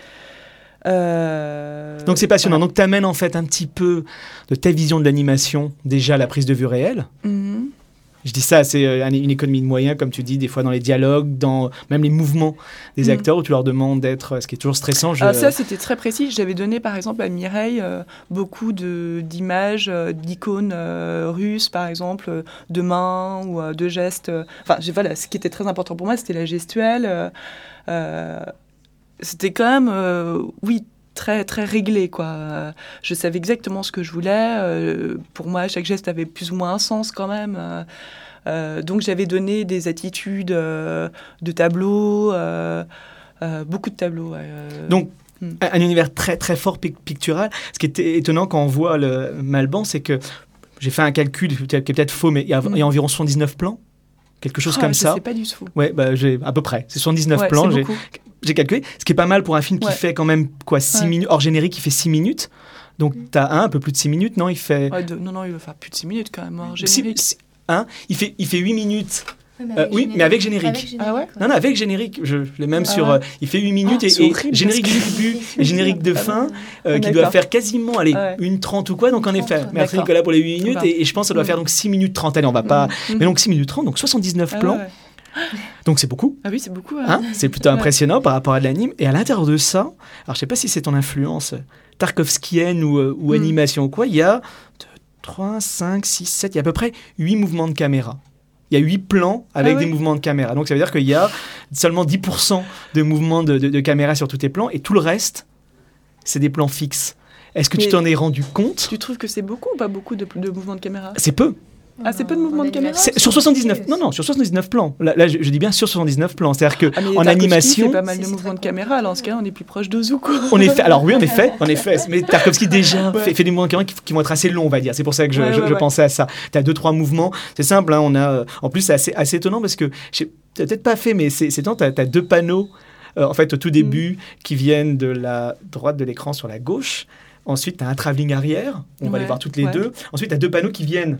S1: Euh, Donc c'est passionnant. Voilà. Donc tu amènes en fait un petit peu de ta vision de l'animation déjà à la prise de vue réelle. Mm-hmm. Je dis ça, c'est une économie de moyens, comme tu dis, des fois dans les dialogues, dans même les mouvements des mmh. acteurs où tu leur demandes d'être, ce qui est toujours stressant. Je...
S2: Alors ça, c'était très précis. J'avais donné par exemple à Mireille euh, beaucoup de, d'images, euh, d'icônes euh, russes, par exemple, euh, de mains ou euh, de gestes. Enfin, euh, voilà, ce qui était très important pour moi, c'était la gestuelle. Euh, euh, C'était quand même, euh, oui, très, très réglé, quoi. Je savais exactement ce que je voulais. Euh, pour moi, chaque geste avait plus ou moins un sens, quand même. Euh, euh, donc, j'avais donné des attitudes euh, de tableaux, euh, euh, beaucoup de tableaux. Euh,
S1: donc, hmm. un, un univers très, très fort pictural. Ce qui est étonnant quand on voit le Malban, c'est que j'ai fait un calcul qui est peut-être faux, mais il y a, hmm. il y a environ soixante-dix-neuf plans. Quelque chose
S2: oh,
S1: comme
S2: je
S1: ça.
S2: Je sais pas du tout.
S1: Ouais, bah, j'ai, à peu près. C'est soixante-dix-neuf
S2: ouais,
S1: plans.
S2: C'est
S1: j'ai, j'ai calculé. Ce qui est pas mal pour un film qui ouais. fait quand même quoi, six ouais. minutes. Hors générique, qui fait six minutes. Donc, tu as un, un peu plus de six minutes, non il fait...
S2: ouais, de, Non, non, il va faire plus de six minutes quand même. Hors générique.
S1: Si, si, hein il, fait, il fait huit minutes. Oui, mais avec, euh, oui, mais avec générique. Avec générique. Ah ouais non, non, avec générique. Je, je l'ai même ah sur. Ouais. Euh, il fait huit minutes oh, et, et générique du début et générique de fin, euh, qui doit faire quasiment allez, ah ouais. une trente ou quoi. Donc en effet, merci Nicolas pour les huit minutes. Et, et je pense que ça doit mmh. faire donc six minutes trente. Allez, on va pas. Mmh. Mais donc six minutes trente, donc soixante-dix-neuf ah plans. Ouais. Donc c'est beaucoup.
S2: Ah oui, c'est beaucoup. Ouais.
S1: Hein c'est plutôt ouais. impressionnant par rapport à de l'anime. Et à l'intérieur de ça, alors je sais pas si c'est ton influence tarkovskienne ou, ou mmh. animation ou quoi, il y a deux, trois, cinq, six, sept, il y a à peu près huit mouvements de caméra. Il y a huit plans avec ah oui. des mouvements de caméra. Donc ça veut dire qu'il y a seulement dix pour cent de mouvements de, de, de caméra sur tous tes plans et tout le reste, c'est des plans fixes. Est-ce que Mais tu t'en es rendu compte ?
S2: Tu trouves que c'est beaucoup ou pas beaucoup de, de mouvements de caméra ?
S1: C'est peu.
S2: Ah, c'est peu de mouvements de caméra
S1: c'est, Sur soixante-dix-neuf, non, non, sur soixante-dix-neuf plans. Là, là je, je dis bien sur soixante-dix-neuf plans. C'est-à-dire qu'en
S2: ah,
S1: animation...
S2: fait pas mal de mouvements de caméra, alors en ce cas, on est plus proche d'Ozu, quoi.
S1: En effet, alors oui, en effet, en effet. Mais Tarkovsky déjà ouais. fait, fait des mouvements de caméra qui, qui vont être assez longs, on va dire. C'est pour ça que je, ouais, je, ouais, je ouais. pensais à ça. Tu as deux, trois mouvements. C'est simple, hein, on a... En plus, c'est assez, assez étonnant parce que... Tu n'as peut-être pas fait, mais c'est, c'est étonnant, tu as deux panneaux, euh, en fait, au tout début, mm. qui viennent de la droite de l'écran sur la gauche. Ensuite, tu as un travelling arrière. On ouais. va les voir toutes les ouais. deux. Ensuite, tu as deux panneaux qui viennent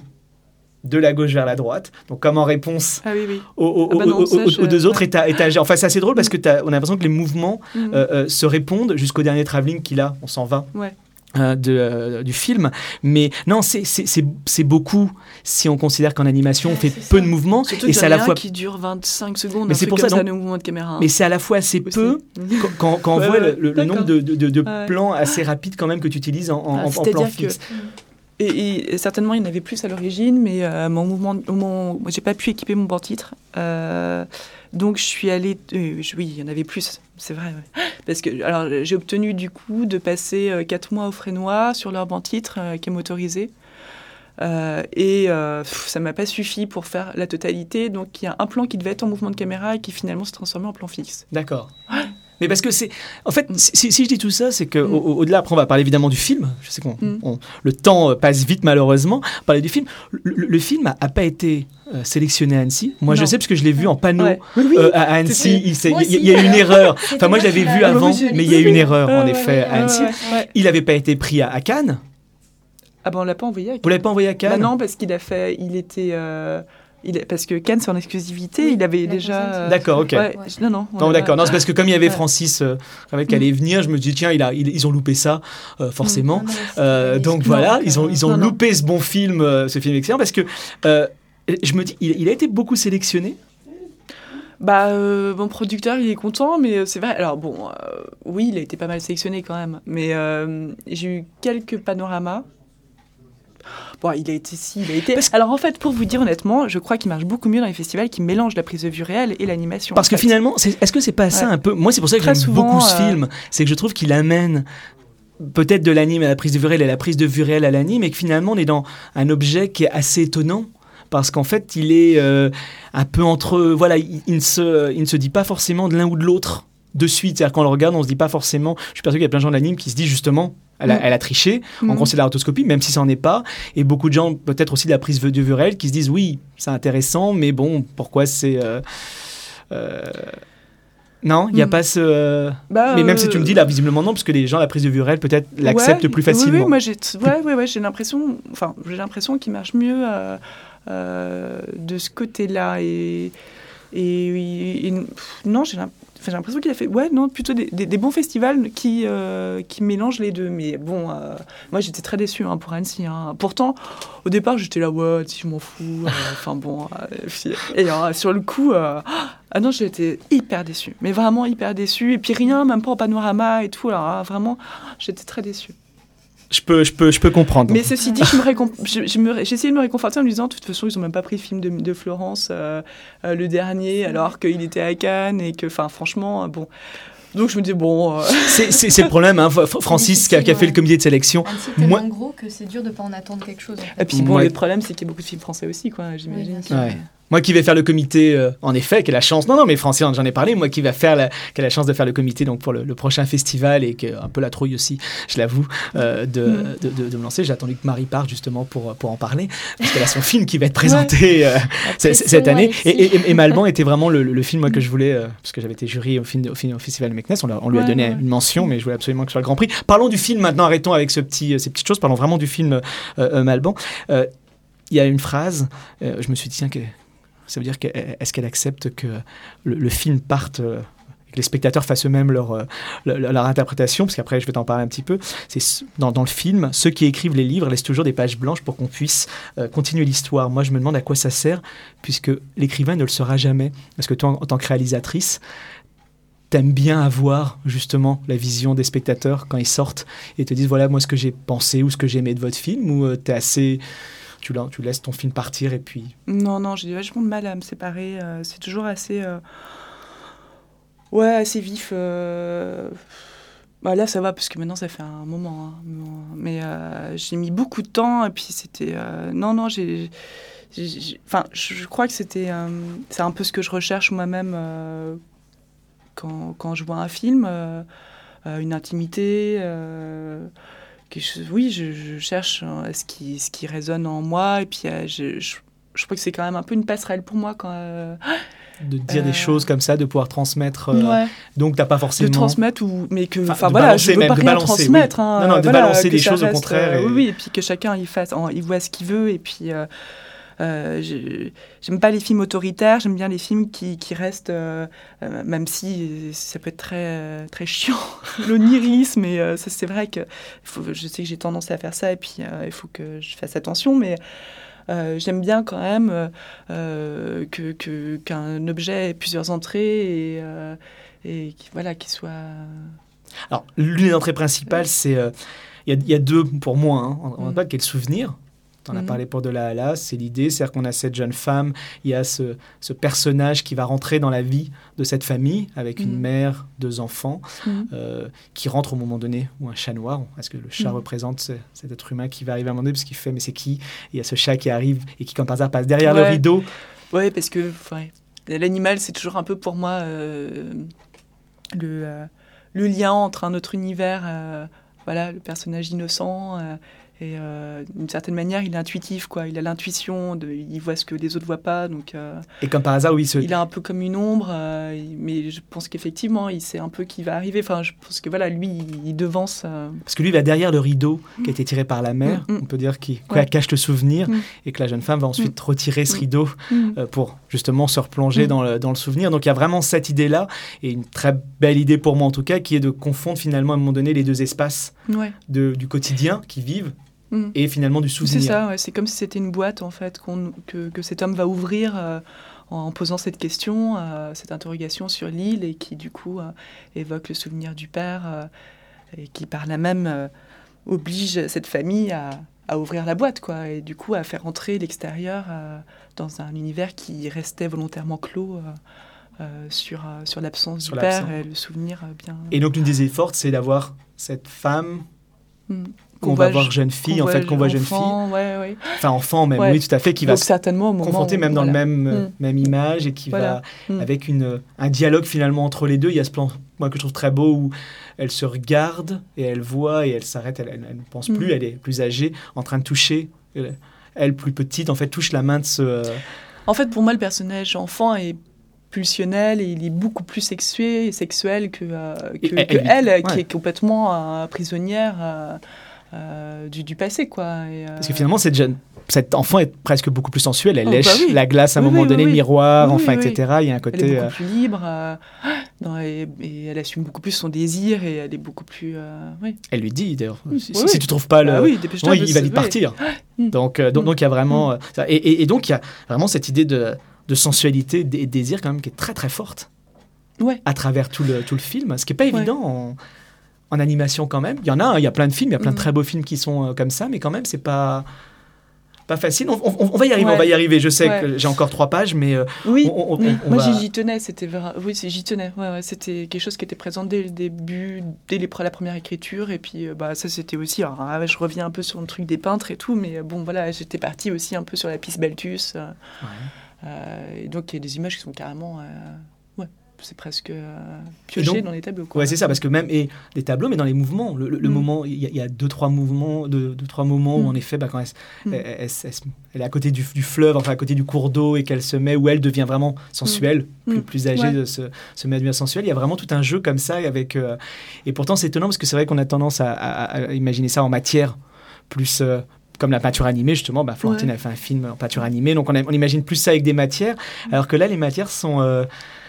S1: de la gauche vers la droite, donc comme en réponse
S2: ah oui, oui.
S1: aux, aux, ah bah non, aux, ça, aux, je... aux deux autres. Ouais. Et t'as, et t'as, enfin, c'est assez drôle parce que t'as, on a l'impression que les mouvements mm. euh, euh, se répondent jusqu'au dernier travelling qu'il a, on s'en va.
S2: Ouais.
S1: Euh, de, euh, du film, mais non, c'est, c'est, c'est, c'est beaucoup si on considère qu'en animation on fait
S2: c'est
S1: peu
S2: ça.
S1: de mouvements.
S2: Surtout
S1: et c'est à la fois
S2: qui dure vingt-cinq secondes.
S1: Mais c'est pour ça,
S2: donc...
S1: donc...
S2: mouvement de caméra.
S1: Mais c'est à la fois assez aussi. peu quand, quand, quand ouais, on voit ouais, le, le nombre de, de, de, de ouais. plans assez rapides quand même que tu utilises en, en, ah, en plan fixe.
S2: Que... Et, et certainement, il y en avait plus à l'origine, mais euh, mon mouvement, mon, moi, j'ai pas pu équiper mon banc titre, euh, donc je suis allée. Euh, je, oui, il y en avait plus, c'est vrai. Ouais. Parce que alors j'ai obtenu du coup de passer euh, quatre mois au Frénois sur leur banc titre euh, qui est motorisé, euh, et euh, pff, ça m'a pas suffi pour faire la totalité. Donc il y a un plan qui devait être en mouvement de caméra et qui finalement s'est transformé en plan fixe.
S1: D'accord. Ouais. Mais parce que c'est... En fait, si, si je dis tout ça, c'est qu'au mm. au, au-delà, après on va parler évidemment du film. Je sais qu'on mm. on, le temps passe vite malheureusement. Parler du film. Le, le film n'a pas été euh, sélectionné à Annecy. Moi non. je sais parce que je l'ai vu en panneau ouais. oui, oui. Euh, à Annecy. Il, il, il y a eu une erreur. Enfin moi je l'avais vu avant, mais il y a eu une erreur en effet à Annecy. Il n'avait pas été pris à, à Cannes.
S2: Ah ben on l'a pas envoyé à Cannes.
S1: Vous l'avez pas envoyé à Cannes ?
S2: Bah non, parce qu'il a fait... Il était... Euh... Il est, parce que Cannes, c'est en exclusivité,
S4: Oui,
S2: il avait
S4: il a
S2: déjà...
S4: consenti.
S2: euh,
S1: D'accord, ok.
S2: ouais,
S4: Ouais.
S2: Non, non. on
S1: Non,
S2: a-
S1: d'accord. Non, c'est parce que comme il y avait
S2: Ouais.
S1: Francis euh, Ravel qui allait venir, je me dis tiens, il a, il- ils ont loupé ça euh, forcément.
S4: Non, non, c'est
S1: Euh,
S4: pas
S1: donc
S4: une
S1: voilà,
S2: donc,
S1: ils ont
S2: euh,
S1: ils ont
S2: non, non.
S1: loupé ce bon film, euh, ce film excellent parce que euh, je me dis il, il a été beaucoup sélectionné.
S2: Bah, euh, mon producteur, il est content, mais euh, c'est vrai. Alors bon, euh, oui, il a été pas mal sélectionné quand même. Mais euh, j'ai eu quelques panoramas. Bon, il a été si, il a été.
S1: Parce-
S2: Alors en fait, pour vous dire honnêtement, je crois qu'il marche beaucoup mieux dans les festivals qui mélangent la prise de vue réelle et l'animation.
S1: Parce
S2: en
S1: que
S2: fait.
S1: finalement, c'est- est-ce que c'est pas ça
S2: Ouais.
S1: un peu? Moi, c'est pour ça que
S2: Très
S1: j'aime
S2: souvent,
S1: beaucoup ce
S2: euh,
S1: film. C'est que je trouve qu'il amène peut-être de l'anime à la prise de vue réelle et la prise de vue réelle à l'anime, et que finalement, on est dans un objet qui est assez étonnant. Parce qu'en fait, il est euh, un peu entre... Voilà, il, il ne se, il ne se dit pas forcément de l'un ou de l'autre de suite. C'est-à-dire quand on le regarde, on se dit pas forcément... Je suis persuadé qu'il y a plein de gens de l'anime qui se disent justement... Elle a,
S2: Mm.
S1: elle a triché, en
S2: Mm.
S1: gros c'est de la rotoscopie, même si ça n'en est pas. Et beaucoup de gens, peut-être aussi de la prise de vue réelle, qui se disent oui, c'est intéressant, mais bon, pourquoi c'est... euh, euh, Non, il n'y a
S2: Mm.
S1: pas ce... euh,
S2: Bah,
S1: Mais même si
S2: euh,
S1: tu me dis là, visiblement non, parce que les gens, la prise de vue réelle, peut-être l'acceptent
S2: ouais,
S1: plus
S2: oui,
S1: facilement.
S2: Oui, moi j'ai, ouais, ouais, ouais, j'ai l'impression, enfin, j'ai l'impression qu'il marche mieux euh, euh, de ce côté-là et et, et- et- pff, non, j'ai l'impression. Enfin, j'ai l'impression qu'il a fait ouais, non, plutôt des, des- des bons festivals qui, euh, qui mélangent les deux. Mais bon, euh, moi j'étais très déçue hein, pour Annecy. Hein. Pourtant, au départ, j'étais là, ouais, si je m'en fous. euh, Enfin bon. euh, puis- et euh, sur le coup, euh, ah non, j'étais hyper déçue. Mais vraiment hyper déçue. Et puis rien, même pas en panorama et tout. Alors ah, vraiment, j'étais très déçue.
S1: Je peux, je peux, je peux comprendre.
S2: Mais ceci dit, je me récon- je, je me ré- j'ai essayé de me réconforter en me disant, de toute façon, ils n'ont même pas pris le film de, de Florence, euh, euh, le dernier, alors qu'il était à Cannes et que, enfin, franchement, euh, bon. Donc je me dis, bon. euh,
S1: C'est, c'est, c'est le problème, hein. F- Francis qui a, qui a fait le comité de sélection.
S4: Annecy est
S1: Moi-
S4: tellement gros que c'est dur de pas en attendre quelque chose. en fait.
S2: Et puis bon,
S1: Ouais.
S2: le problème, c'est qu'il y a beaucoup de films français aussi, quoi, j'imagine.
S4: Oui, bien sûr.
S1: Ouais. Moi qui vais faire le comité, euh, en effet, qui a la chance, non, non, mais Francis, j'en ai parlé, moi qui va faire la, qui a la chance de faire le comité donc pour le, le prochain festival et qui est un peu la trouille aussi, je l'avoue, euh, de,
S2: Mm.
S1: de, de, de me lancer. J'ai attendu que Marie parte justement pour, pour en parler, parce qu'elle a son film qui va être présenté euh, c- c- cette année. Et, et, et Malban était vraiment le, le film moi, que je voulais, euh, parce que j'avais été jury au, film, au, film, au Festival de Meknès, on, l'a- on lui a
S2: Ouais,
S1: donné
S2: ouais.
S1: une mention, mais je voulais absolument que ce soit le Grand Prix. Parlons du film maintenant, arrêtons avec ce petit, ces petites choses, parlons vraiment du film euh, euh, Malban. Euh, Il y a une phrase, euh, je me suis dit, tiens, que, ça veut dire que, est-ce qu'elle accepte que le, le film parte, euh, que les spectateurs fassent eux-mêmes leur, euh, leur, leur interprétation, parce qu'après je vais t'en parler un petit peu. C'est ce- dans, dans le film, ceux qui écrivent les livres laissent toujours des pages blanches pour qu'on puisse euh, continuer l'histoire. Moi je me demande à quoi ça sert, puisque l'écrivain ne le saura jamais. Parce que toi, en, en tant que réalisatrice, t'aimes bien avoir justement la vision des spectateurs quand ils sortent et te disent voilà moi ce que j'ai pensé ou ce que j'ai aimé de votre film, ou euh, t'es assez... Tu, la- tu laisses ton film partir et puis...
S2: Non, non, j'ai vachement de mal à me séparer. euh, c'est toujours assez. euh, Ouais, assez vif. euh, Bah, là, ça va, parce que maintenant, ça fait un moment. hein. Mais euh, j'ai mis beaucoup de temps, et puis c'était. euh, Non, non, j'ai. j'ai- j'ai- Enfin, je je crois que c'était. euh, C'est un peu ce que je recherche moi-même euh, quand, quand je vois un film. euh, euh, Une intimité. euh, que je- oui, je, je cherche euh, ce, qui, ce qui résonne en moi. Et puis, euh, je, je, je crois que c'est quand même un peu une passerelle pour moi. Quand, euh,
S1: de dire
S2: Euh,
S1: des choses comme ça, de pouvoir transmettre. euh,
S2: ouais,
S1: Donc, t'as pas
S2: de
S1: forcément.
S2: transmettre, ou, mais que.
S1: Enfin,
S2: Enfin,
S1: de
S2: voilà,
S1: balancer
S2: je veux
S1: même,
S2: pas
S1: de
S2: rien
S1: balancer, oui.
S2: transmettre. hein,
S1: Non, non, de
S2: voilà,
S1: balancer
S2: que
S1: des
S2: ça
S1: choses, au
S2: reste,
S1: contraire,
S2: euh,
S1: et-
S2: Oui, oui, et puis que chacun il fasse, en- il voit ce qu'il veut. Et puis. euh, euh, je- j'aime pas les films autoritaires, j'aime bien les films qui, qui restent, euh, euh, même si ça peut être très, euh, très chiant, l'onirisme, et euh, ça, c'est vrai que faut, je sais que j'ai tendance à faire ça, et puis euh, il faut que je fasse attention, mais euh, j'aime bien quand même euh, euh, que, que, qu'un objet ait plusieurs entrées, et, euh, et qui, voilà, qu'il soit...
S1: Alors, l'une des entrées principales, c'est. euh, Il y, a- il y a deux pour moi. Hein. On n'a
S2: Mm.
S1: pas quel souvenir. Tu en as
S2: Mhm.
S1: parlé pour de là à là. C'est l'idée. C'est-à-dire qu'on a cette jeune femme. Il y a ce, ce personnage qui va rentrer dans la vie de cette famille avec une
S2: Mhm.
S1: mère, deux enfants,
S2: Mhm.
S1: euh, qui rentre au moment donné, ou un chat noir. Est-ce que le chat
S2: Mhm.
S1: représente ce- cet être humain qui va arriver à un moment donné, parce qu'il fait mais c'est qui? Et il y a ce chat qui arrive et qui, comme par hasard, passe derrière le
S2: Ouais.
S1: rideau.
S2: Ouais, parce que ouais, l'animal, c'est toujours un peu pour moi euh, le, euh, le lien entre un autre univers, euh, voilà, le personnage innocent, euh, Et euh, d'une certaine manière, il est intuitif, quoi. Il a l'intuition, de, il voit ce que les autres voient pas. Donc, euh,
S1: et comme par hasard, oui. Ce...
S2: Il est un peu comme une ombre, euh, mais je pense qu'effectivement, il sait un peu qui va arriver. Enfin, je pense que voilà, lui, il, il devance. Euh...
S1: Parce que lui, il va derrière le rideau mmh. qui a été tiré par la mère, mmh. on peut dire, qui ouais. cache le souvenir, mmh. et que la jeune femme va ensuite mmh. retirer ce rideau mmh. euh, pour justement se replonger mmh. dans, le, dans le souvenir. Donc il y a vraiment cette idée-là, et une très belle idée pour moi en tout cas, qui est de confondre finalement à un moment donné les deux espaces ouais. de, du quotidien qui vivent. Mmh. Et finalement du souvenir.
S2: C'est ça, ouais, c'est comme si c'était une boîte en fait qu'on, que, que cet homme va ouvrir euh, en posant cette question, euh, cette interrogation sur l'île et qui du coup euh, évoque le souvenir du père euh, et qui par là même euh, oblige cette famille à, à ouvrir la boîte quoi, et du coup à faire entrer l'extérieur euh, dans un univers qui restait volontairement clos euh, euh, sur, euh, sur l'absence sur du l'absence. père et le souvenir euh, bien...
S1: Et donc l'une des idées fortes c'est d'avoir cette femme... Mmh. qu'on va voir jeune fille, en fait, qu'on voit jeune fille.
S2: Ouais, ouais.
S1: Enfin, enfant même, ouais. oui, tout à fait, qui
S2: Donc,
S1: va
S2: certainement,
S1: se confronter même voilà. dans le même, mm. même image et qui voilà. va, mm. avec une, un dialogue finalement entre les deux. Il y a ce plan, moi, que je trouve très beau, où elle se regarde et elle voit et elle s'arrête, elle, elle, elle ne pense plus, mm. elle est plus âgée, en train de toucher, elle, elle, plus petite, en fait, touche la main de ce... Euh...
S2: En fait, pour moi, le personnage enfant est pulsionnel et il est beaucoup plus sexué et sexuel que, euh, que, et, que elle, elle ouais. qui est complètement euh, prisonnière... Euh, Euh, du, du passé quoi. Et, euh...
S1: Parce que finalement cette jeune, cet enfant est presque beaucoup plus sensuelle. Elle
S2: oh,
S1: lèche
S2: bah oui.
S1: la glace à un
S2: oui,
S1: moment
S2: oui,
S1: donné,
S2: oui,
S1: le miroir,
S2: oui,
S1: enfin,
S2: oui,
S1: et cetera. Il y a un côté.
S2: Elle est beaucoup
S1: euh...
S2: plus libre euh... non, et, et elle assume beaucoup plus son désir et elle est beaucoup plus. Euh... Oui.
S1: Elle lui dit d'ailleurs.
S2: Oui,
S1: si,
S2: oui.
S1: si tu trouves pas le,
S2: bah oui,
S1: bon, il, il va vite partir. donc, euh, donc, donc il y a vraiment. Euh, et, et, et donc il y a vraiment cette idée de, de sensualité et de désir quand même qui est très très forte.
S2: Ouais.
S1: À travers tout le tout le film, ce qui est pas évident. Ouais. En, en animation quand même, il y en a, il y a plein de films, il y a plein mmh. de très beaux films qui sont euh, comme ça, mais quand même c'est pas pas facile. On, on, on va y arriver, ouais. on va y arriver. Je sais ouais. que j'ai encore trois pages, mais euh,
S2: oui,
S1: on, on,
S2: oui.
S1: on
S2: moi
S1: va...
S2: j'y tenais, c'était vrai. Oui, j'y tenais. Ouais, ouais, c'était quelque chose qui était présent dès le début, dès les, la première écriture, et puis bah ça c'était aussi. Alors, ah, je reviens un peu sur le truc des peintres et tout, mais bon voilà, j'étais partie aussi un peu sur la piste Balthus, euh, ouais. euh, et donc il y a des images qui sont carrément. Euh, c'est presque euh, pioché donc, dans les tableaux. Quoi.
S1: Ouais, c'est ça, parce que même et les tableaux, mais dans les mouvements, le, le, le mm. moment, il y, y a deux trois mouvements, deux, deux trois moments mm. où en effet, bah, quand elle, mm. elle, elle, elle, elle est à côté du, du fleuve, enfin à côté du cours d'eau, et qu'elle se met, où elle devient vraiment sensuelle, mm. plus, plus âgée, ouais. de se, se mettre bien sensuelle. Il y a vraiment tout un jeu comme ça avec. Euh, et pourtant, c'est étonnant parce que c'est vrai qu'on a tendance à, à, à imaginer ça en matière plus. Euh, comme la peinture animée, justement, bah, Florentine ouais. a fait un film en peinture animée, donc on, a, on imagine plus ça avec des matières, mm. alors que là, les matières sont. Euh,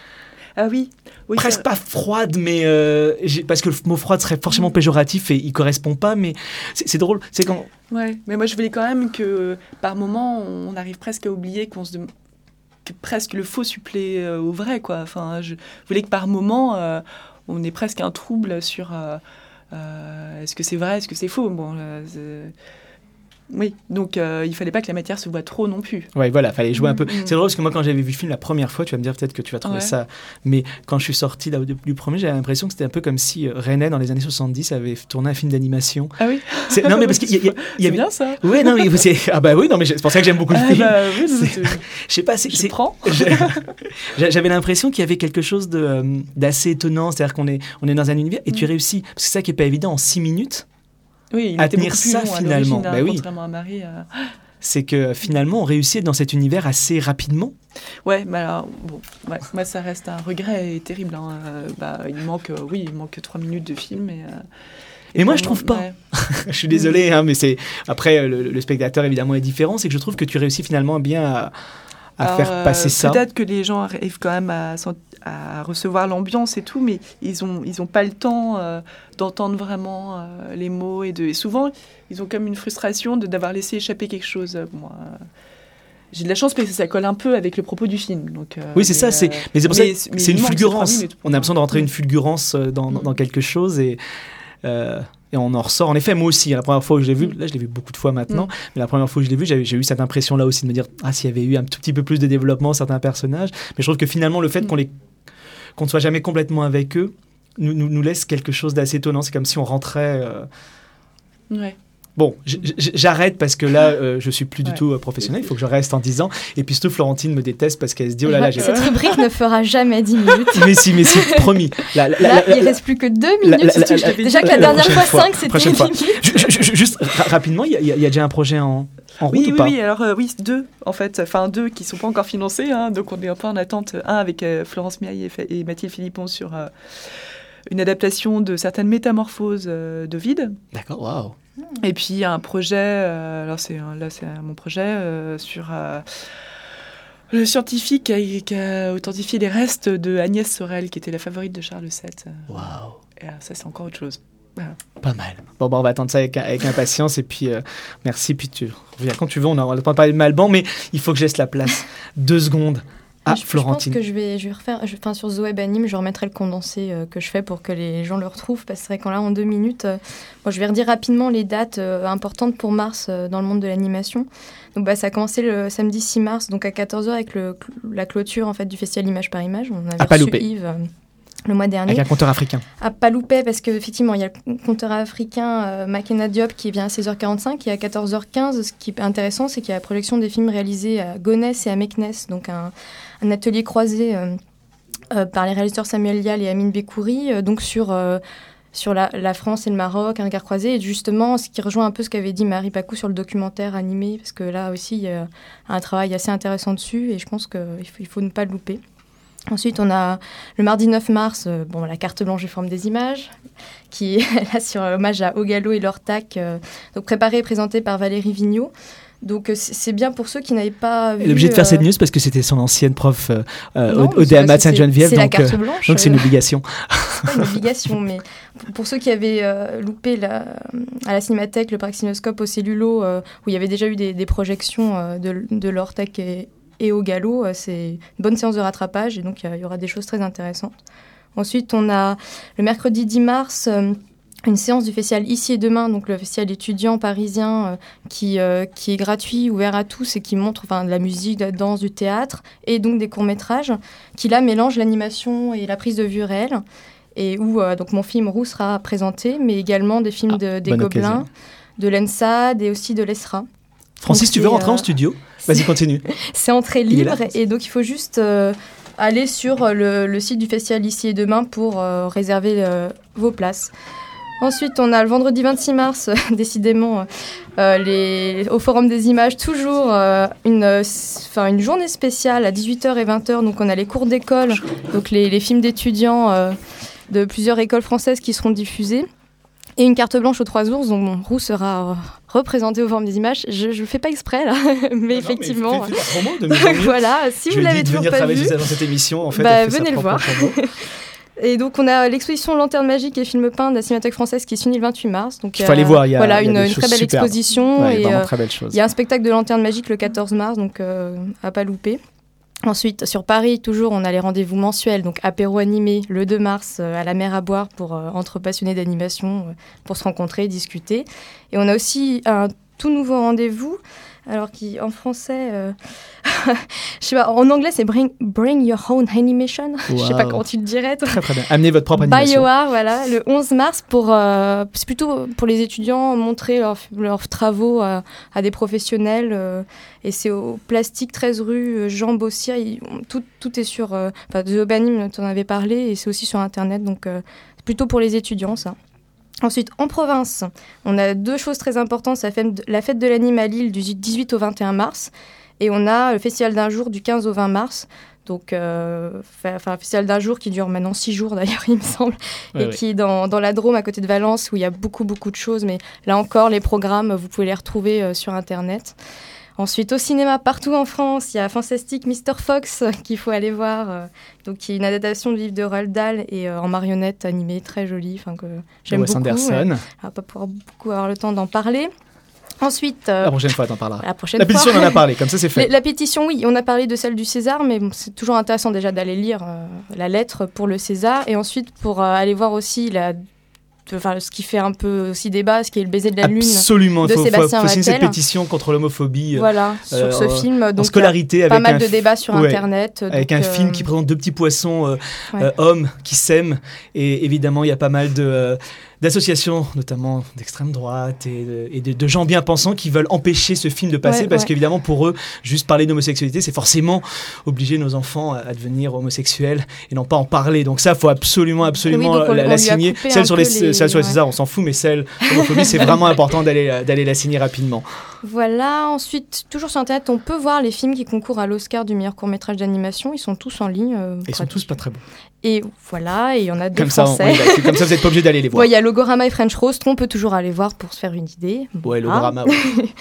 S2: Ah oui, oui
S1: presque pas froide, mais euh, parce que le mot froide serait forcément péjoratif et il correspond pas, mais c'est, c'est drôle. C'est quand.
S2: Ouais, mais moi je voulais quand même que par moment on arrive presque à oublier qu'on se dem... que presque le faux supplée euh, au vrai, quoi. Enfin, je voulais que par moment euh, on ait presque un trouble sur euh, euh, est-ce que c'est vrai, est-ce que c'est faux. Bon. Euh, c'est... Oui, donc euh, il fallait pas que la matière se voit trop non plus.
S1: Ouais, voilà, fallait jouer mmh, un peu. Mmh. C'est drôle parce que moi, quand j'avais vu le film la première fois, tu vas me dire peut-être que tu vas trouver ouais. ça, mais quand je suis sorti là, du premier, j'avais l'impression que c'était un peu comme si euh, René, dans les années soixante-dix, avait tourné un film d'animation.
S2: Ah oui.
S1: C'est... Non, mais parce qu'il y, y, y, y
S2: c'est
S1: avait.
S2: Bien ça.
S1: Ouais, non, mais c'est ah bah oui, non, mais c'est pour ça que j'aime beaucoup le
S2: ah
S1: film.
S2: Bah, oui,
S1: c'est... Je sais pas, c'est.
S2: Je
S1: c'est...
S2: prends.
S1: J'avais l'impression qu'il y avait quelque chose de euh, d'assez étonnant, c'est-à-dire qu'on est on est dans un univers et mmh. tu réussis, parce que c'est ça qui est pas évident en six minutes.
S2: Oui, il
S1: à
S2: était
S1: tenir
S2: beaucoup plus
S1: ça
S2: long,
S1: finalement.
S2: Bah
S1: oui.
S2: Contrairement à Marie. Euh...
S1: C'est que finalement on réussit dans cet univers assez rapidement.
S2: Ouais, mais alors bon, ouais, moi ça reste un regret terrible. Hein. Euh, bah, il manque, euh, oui, il manque trois minutes de film. Et, euh,
S1: et, et moi je trouve pas. Ouais. Je suis désolé, hein, mais c'est après le, le spectateur évidemment est différent. C'est que je trouve que tu réussis finalement bien à, à alors, faire passer
S2: euh,
S1: ça.
S2: Peut-être que les gens arrivent quand même à à recevoir l'ambiance et tout, mais ils ont ils ont pas le temps euh, d'entendre vraiment euh, les mots et de et souvent ils ont comme une frustration de d'avoir laissé échapper quelque chose. Moi, euh, j'ai de la chance parce que ça colle un peu avec le propos du film. Donc, euh,
S1: oui, c'est
S2: mais,
S1: ça. C'est mais c'est pour
S2: mais,
S1: ça que c'est une fulgurance. On a besoin de rentrer une fulgurance dans,
S2: mmh.
S1: dans quelque chose et. Euh, Et on en ressort. En effet, moi aussi, la première fois que je l'ai vu, là je l'ai vu beaucoup de fois maintenant, mmh. mais la première fois que je l'ai vu, j'ai, j'ai eu cette impression-là aussi de me dire, ah, s'il y avait eu un tout petit peu plus de développement, certains personnages. Mais je trouve que finalement, le fait mmh. qu'on les, qu'on ne soit jamais complètement avec eux, nous, nous, nous laisse quelque chose d'assez étonnant. C'est comme si on rentrait... Euh...
S2: Ouais.
S1: Bon, j- j- j'arrête parce que là, euh, je suis plus du
S2: Ouais.
S1: tout euh, professionnel. Il faut que je reste en dix ans. Et puis surtout, Florentine me déteste parce qu'elle se dit oh là là, j'ai.
S4: Cette rubrique ne fera jamais dix minutes.
S1: Mais si, mais si, promis. La, la,
S4: Là,
S1: la, la,
S4: il reste plus que deux
S1: la-
S4: minutes.
S1: la-
S2: la- la-
S4: Déjà que
S1: la-
S4: la
S1: la
S4: dernière
S1: prochaine
S4: fois,
S1: fois,
S4: cinq, c'était
S1: prochaine
S4: une
S1: fois.
S4: minute.
S1: Ju- ju- ju- Juste ra- rapidement, il y, a- il y a il y a déjà un projet en, en route
S2: Oui,
S1: ou
S2: oui,
S1: pas
S2: oui, alors euh, oui, deux en fait, enfin deux qui sont pas encore financés, hein, donc on est un peu en attente. Un avec euh, Florence Miaille et, Fa- et Mathilde Philippon sur euh, une adaptation de certaines métamorphoses euh, d'Ovide.
S1: D'accord, waouh.
S2: Et puis un projet, euh, alors c'est un- là c'est un- mon projet euh, sur euh, le scientifique qui a, qui a authentifié les restes de Agnès Sorel, qui était la favorite de Charles sept.
S1: Waouh.
S2: Et euh, ça c'est encore autre chose. Voilà.
S1: Pas mal. Bon, bah, on va attendre ça avec, avec impatience. Et puis, euh, merci. Puis, tu reviens quand tu veux. On a le temps de parler de Malban, mais il faut que je laisse la place deux secondes à
S4: je,
S1: Florentine.
S4: Je pense que je vais, je vais refaire. Je, enfin, sur Zoé Banim, je remettrai le condensé euh, que je fais pour que les gens le retrouvent. Parce que c'est vrai qu'en là, en deux minutes, euh, bon, je vais redire rapidement les dates euh, importantes pour mars euh, dans le monde de l'animation. Donc, bah, ça a commencé le samedi six mars, donc à quatorze heures, avec le, la clôture en fait, du festival Image par Image. On avait
S1: À pas
S4: reçu
S1: louper.
S4: Yves euh, le mois dernier.
S1: Avec un compteur africain.
S4: À pas louper, parce qu'effectivement, il y a le compteur africain euh, Makena Diop qui vient à seize heures quarante-cinq et à quatorze heures quinze. Ce qui est intéressant, c'est qu'il y a la projection des films réalisés à Gonesse et à Meknes, donc un, un atelier croisé euh, euh, par les réalisateurs Samuel Lial et Amine Bekouri, euh, donc sur, euh, sur la, la France et le Maroc, un regard croisé. Et justement, ce qui rejoint un peu ce qu'avait dit Marie Pacou sur le documentaire animé, parce que là aussi, il y a un travail assez intéressant dessus et je pense qu'il faut, il faut ne pas le louper. Ensuite, on a le mardi neuf mars, euh, bon, la carte blanche et forme des images, qui est là sur hommage à Ogalo et Lortac, euh, donc préparée et présentée par Valérie Vigneault. Donc euh, c'est c'est bien pour ceux qui n'avaient pas vu...
S1: Elle est obligée de faire
S4: euh,
S1: cette news parce que c'était son ancienne prof euh, euh,
S4: non,
S1: au, au
S4: mais
S1: D A M A de
S4: c'est-
S1: Sainte-Geneviève.
S4: C'est la
S1: Donc,
S4: carte
S1: euh,
S4: blanche.
S1: donc c'est une
S4: euh,
S1: obligation.
S4: c'est pas une obligation, mais pour- pour ceux qui avaient euh, loupé la, à la Cinémathèque le Praxinoscope au Cellulo, euh, où il y avait déjà eu des, des projections euh, de, de Lortac et, et Ogalo, euh, c'est une bonne séance de rattrapage et donc il y, a- il y aura des choses très intéressantes. Ensuite, on a le mercredi dix mars... euh, une séance du festival Ici et Demain, donc le festival étudiant parisien euh, qui, euh, qui est gratuit, ouvert à tous et qui montre enfin, de la musique, de la danse, du théâtre et donc des courts-métrages qui là mélangent l'animation et la prise de vue réelle et où euh, donc mon film Roux sera présenté, mais également des films
S1: Ah,
S4: de, des
S1: bonne
S4: Gobelins,
S1: occasion.
S4: de l'ENSAD et aussi de l'E S R A.
S1: Francis,
S4: Donc,
S1: tu veux
S4: c'est,
S1: rentrer en
S4: euh,
S1: studio? Vas-y, continue.
S4: C'est entrée
S1: Il est là,
S4: libre et donc il faut juste euh, aller sur le, le site du festival Ici et Demain pour euh, réserver euh, vos places. Ensuite, on a le vendredi vingt-six mars, décidément, euh, les, au Forum des Images, toujours euh, une, euh, une journée spéciale à dix-huit heures et vingt heures. Donc, on a les cours d'école, donc les, les films d'étudiants euh, de plusieurs écoles françaises qui seront diffusés. Et une carte blanche aux trois ours, donc mon Roux sera euh, représenté au Forum des Images. Je ne fais pas exprès, là, mais
S1: Non,
S4: effectivement.
S1: mais fais- fais ta promo de mieux en
S4: Donc
S1: mieux.
S4: voilà, si
S1: Je
S4: vous
S1: lui ai
S4: l'avez
S1: dit de
S4: toujours
S1: venir
S4: pas
S1: travailler
S4: vu,
S1: dans cette émission. En fait,
S4: bah,
S1: elle fait sa
S4: venez le
S1: propre
S4: voir.
S1: promo.
S4: Et donc, on a l'exposition Lanterne Magique et Films peints de la Cinémathèque française qui se finit le vingt-huit mars. Donc,
S1: Il faut aller voir, il y a-
S4: voilà,
S1: il y a
S4: une,
S1: des
S4: une
S1: choses
S4: très belle
S1: superbes.
S4: exposition.
S1: Ouais,
S4: et
S1: vraiment
S4: euh,
S1: très belle chose.
S4: il y a un spectacle de Lanterne Magique le quatorze mars, donc euh, à pas louper. Ensuite, sur Paris, toujours, on a les rendez-vous mensuels, donc apéro animé le deux mars euh, à la mer à boire pour, euh, entre passionnés d'animation euh, pour se rencontrer, discuter. Et on a aussi un tout nouveau rendez-vous, alors qui en français, euh, je sais pas, en anglais c'est Bring, Bring Your Own Animation, je sais pas
S1: Wow.
S4: comment tu le dirais. toi.
S1: Très très bien. Amenez votre propre animation.
S4: BioArt, voilà, le onze mars pour, euh, c'est plutôt pour les étudiants montrer leurs, leurs travaux à, à des professionnels euh, et c'est au Plastique treize rue euh, Jean Bossier, il- tout, tout est sur, euh, enfin The Urbanim, tu en avais parlé et c'est aussi sur internet, donc euh, c'est plutôt pour les étudiants ça. Ensuite, en province, on a deux choses très importantes, la fête de, la fête de l'anime à Lille du dix-huit au vingt et un mars et on a le festival d'un jour du quinze au vingt mars. Donc, euh, enfin, un festival d'un jour qui dure maintenant six jours d'ailleurs, il me semble,
S1: Ouais,
S4: et
S1: ouais.
S4: qui est dans, dans la Drôme à côté de Valence où il y a beaucoup, beaucoup de choses. Mais là encore, les programmes, vous pouvez les retrouver euh, sur Internet. Ensuite, au cinéma, partout en France, il y a Fantastic mister Fox euh, qu'il faut aller voir, euh, donc qui est une adaptation du livre de Roald Dahl et euh, en marionnette animée, très jolie, enfin que j'aime
S1: Wes
S4: beaucoup.
S1: Anderson.
S4: mais on va pas pouvoir beaucoup avoir le temps d'en parler. Ensuite, euh,
S1: La prochaine fois, t'en parleras.
S4: la prochaine
S1: La
S4: fois.
S1: pétition, on en a parlé, comme ça c'est fait.
S4: Les- La pétition, oui, on a parlé de celle du César, mais bon, c'est toujours intéressant déjà d'aller lire euh, la lettre pour le César et ensuite pour euh, aller voir aussi la enfin, ce qui fait un peu aussi débat, ce qui est Le baiser de la lune.
S1: Absolument,
S4: de
S1: il faut,
S4: Sébastien
S1: faut, faut signer cette
S4: Vattel.
S1: pétition contre l'homophobie.
S4: Voilà, sur
S1: euh,
S4: ce film.
S1: En
S4: Donc,
S1: scolarité,
S4: il y a
S1: avec
S4: pas mal
S1: un
S4: de
S1: f-
S4: débats sur
S1: ouais,
S4: Internet.
S1: avec
S4: donc,
S1: un film
S4: euh,
S1: qui présente deux petits poissons euh,
S4: ouais.
S1: euh, hommes qui s'aiment. Et évidemment, il y a pas mal de, euh, d'associations, notamment d'extrême droite et, de, et de, de gens bien pensants qui veulent empêcher ce film de passer
S4: Ouais,
S1: parce
S4: ouais.
S1: qu'évidemment, pour eux, juste parler d'homosexualité, c'est forcément obliger nos enfants à, à devenir homosexuels et non pas en parler. Donc ça, il faut absolument, absolument
S4: Oui, donc on-
S1: la,
S4: on
S1: la
S4: lui a
S1: signer.
S4: coupé
S1: Celle
S4: un
S1: sur,
S4: peu
S1: les,
S4: les-
S1: celle sur les
S4: ouais.
S1: Césars, on s'en fout, mais celle homophobie, c'est vraiment important d'aller, d'aller la signer rapidement.
S4: Voilà, ensuite, toujours sur Internet, on peut voir les films qui concourent à l'Oscar du meilleur court-métrage d'animation. Ils sont tous en ligne. euh,
S1: Ils sont
S4: gratuits.
S1: tous pas très bons.
S4: Et voilà, et il y en a deux
S1: Comme ça, on-
S4: français.
S1: oui, bah, comme ça, vous n'êtes pas obligé d'aller les voir.
S4: Ouais, il y a Logorama et French Roast qu'on peut toujours aller voir pour se faire une idée.
S1: Ouais, le
S4: Voilà.
S1: drama, ouais.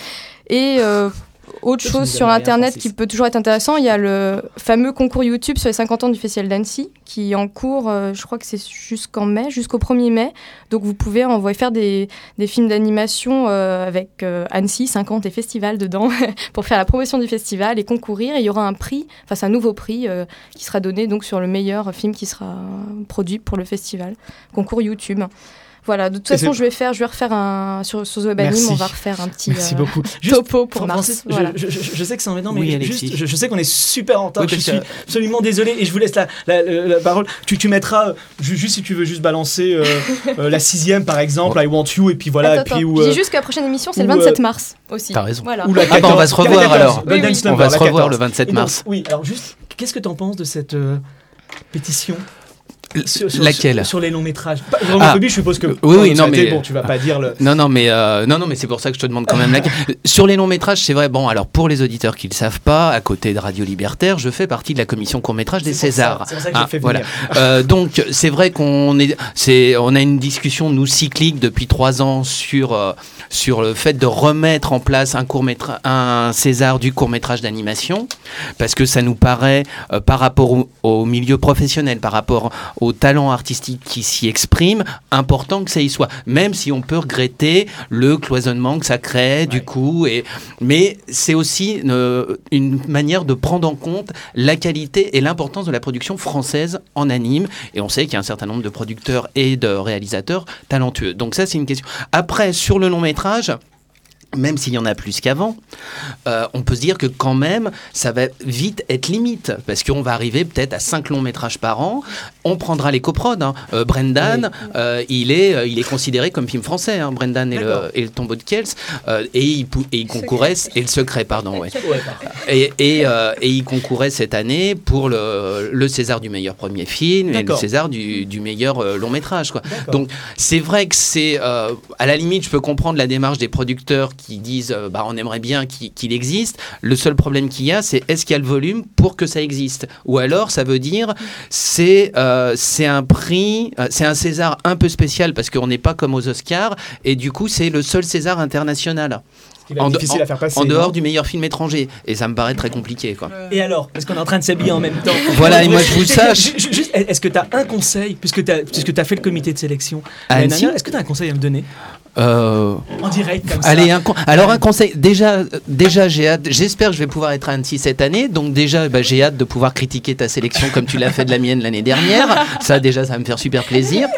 S4: Et euh, autre
S1: Ça,
S4: chose
S1: ça nous
S4: sur
S1: donne rien,
S4: Internet
S1: Francis.
S4: qui peut toujours être intéressant, il y a le fameux concours YouTube sur les cinquante ans du Festival d'Annecy qui est en cours, euh, je crois que c'est jusqu'en mai, jusqu'au premier mai. Donc vous pouvez envoyer faire des, des films d'animation euh, avec euh, Annecy, cinquante et festival dedans pour faire la promotion du festival et concourir. Et il y aura un prix, enfin c'est un nouveau prix euh, qui sera donné donc sur le meilleur film qui sera produit pour le festival. Concours YouTube. Voilà, de toute
S1: Et
S4: façon,
S1: c'est-
S4: je vais faire, je vais refaire un sur, sur The Web Anime,
S1: Merci.
S4: on va refaire un petit
S1: Merci
S4: euh,
S1: beaucoup. Juste,
S4: topo pour
S1: Francis,
S4: Mars.
S1: je,
S4: Voilà.
S1: je, je, je sais que c'est embêtant, mais
S7: Oui,
S1: je-
S7: Alexis.
S1: juste, je, je sais qu'on est super en retard.
S7: Oui,
S1: je
S7: parce
S1: suis
S7: que-
S1: absolument désolé et je vous laisse la, la, la, la parole. Tu, tu mettras, euh, ju- juste si tu veux juste balancer euh, euh, la sixième par exemple, I Want You, et puis voilà.
S4: Attends,
S1: et puis,
S4: attends.
S1: ou,
S4: Je
S1: euh,
S4: dis juste que la prochaine émission, c'est
S1: ou,
S4: le vingt-sept mars aussi.
S7: T'as raison.
S4: Voilà.
S1: ou la
S7: Ah bah, on va se
S1: quatorze,
S7: revoir,
S1: quatorze,
S7: alors.
S1: Golden
S4: Oui, oui.
S1: Slumber,
S7: On va
S1: la
S7: se revoir
S1: quatorze.
S7: le vingt-sept
S1: Et donc,
S7: mars.
S1: Oui, alors juste, qu'est-ce que tu en penses de cette euh, pétition sur, sur-
S7: Laquelle
S1: sur, sur les longs métrages. Pas- L'homophobie, je suppose que.
S7: Oui, oui,
S1: ça
S7: non,
S1: a été,
S7: mais-
S1: Bon, tu vas pas dire le.
S7: Non, non, mais euh, non, non, mais c'est pour ça que je te demande quand même la. Sur les longs métrages, c'est vrai. Bon, alors pour les auditeurs qui le savent pas, à côté de Radio Libertaire, je fais partie de la commission court métrage des
S1: C'est pour ça,
S7: Césars.
S1: c'est pour ça que je
S7: Ah,
S1: fais
S7: voilà.
S1: venir.
S7: Euh, donc c'est vrai qu'on est, c'est, on a une discussion nous cyclique depuis trois ans sur euh, sur le fait de remettre en place un court métrage, un César du court métrage d'animation, parce que ça nous paraît euh, par rapport au, au milieu professionnel, par rapport au talent artistique qui s'y exprime, important que ça y soit, même si on peut regretter le cloisonnement que ça crée du coup, et, mais c'est aussi euh, une manière de prendre en compte la qualité et l'importance de la production française en anime, et on sait qu'il y a un certain nombre de producteurs et de réalisateurs talentueux. Donc ça, c'est une question. Après, sur le long métrage, même s'il y en a plus qu'avant, euh, on peut se dire que quand même, ça va vite être limite, parce qu'on va arriver peut-être à cinq longs métrages par an. On prendra les coprods. Hein. Euh, Brendan,
S1: Oui.
S7: euh, il, est, euh, il est considéré comme film français, hein, Brendan et
S1: D'accord.
S7: le, et le tombeau de Kells, euh, et, il, pou- et il concourait, et le secret, pardon, ouais.
S1: Ouais, parfait.
S7: Et, et, euh, et il concourait cette année pour le, le César du meilleur premier film et le
S1: D'accord.
S7: César du, du meilleur euh, long métrage, quoi.
S1: D'accord.
S7: Donc c'est vrai que c'est, euh, à la limite, je peux comprendre la démarche des producteurs qui disent, euh, bah, on aimerait bien qu'il, qu'il existe. Le seul problème qu'il y a, c'est est-ce qu'il y a le volume pour que ça existe? Ou alors, ça veut dire, c'est, euh, c'est un prix, euh, c'est un César un peu spécial parce qu'on n'est pas comme aux Oscars, et du coup, c'est le seul César international.
S1: Ce qui va être
S7: En, de-
S1: difficile à faire passer.
S7: en dehors
S1: non
S7: du meilleur film étranger. Et ça me paraît très compliqué, quoi.
S1: Et alors, parce qu'on est en train de s'habiller en même temps.
S7: Voilà, et moi, je vous le sache.
S1: Ju- ju- Juste, est-ce que tu as un conseil, puisque tu as, puisque tu as fait le comité de sélection
S7: À
S1: l'année
S7: Annecy
S1: dernière, est-ce que tu as un conseil à me donner
S7: Euh,
S1: en direct comme ça?
S7: Allez, un con- alors un conseil. Déjà, déjà, j'ai hâte. J'espère que je vais pouvoir être à Annecy cette année. Donc déjà, bah, j'ai hâte de pouvoir critiquer ta sélection comme tu l'as fait de la mienne l'année dernière. Ça, déjà, ça va me faire super plaisir.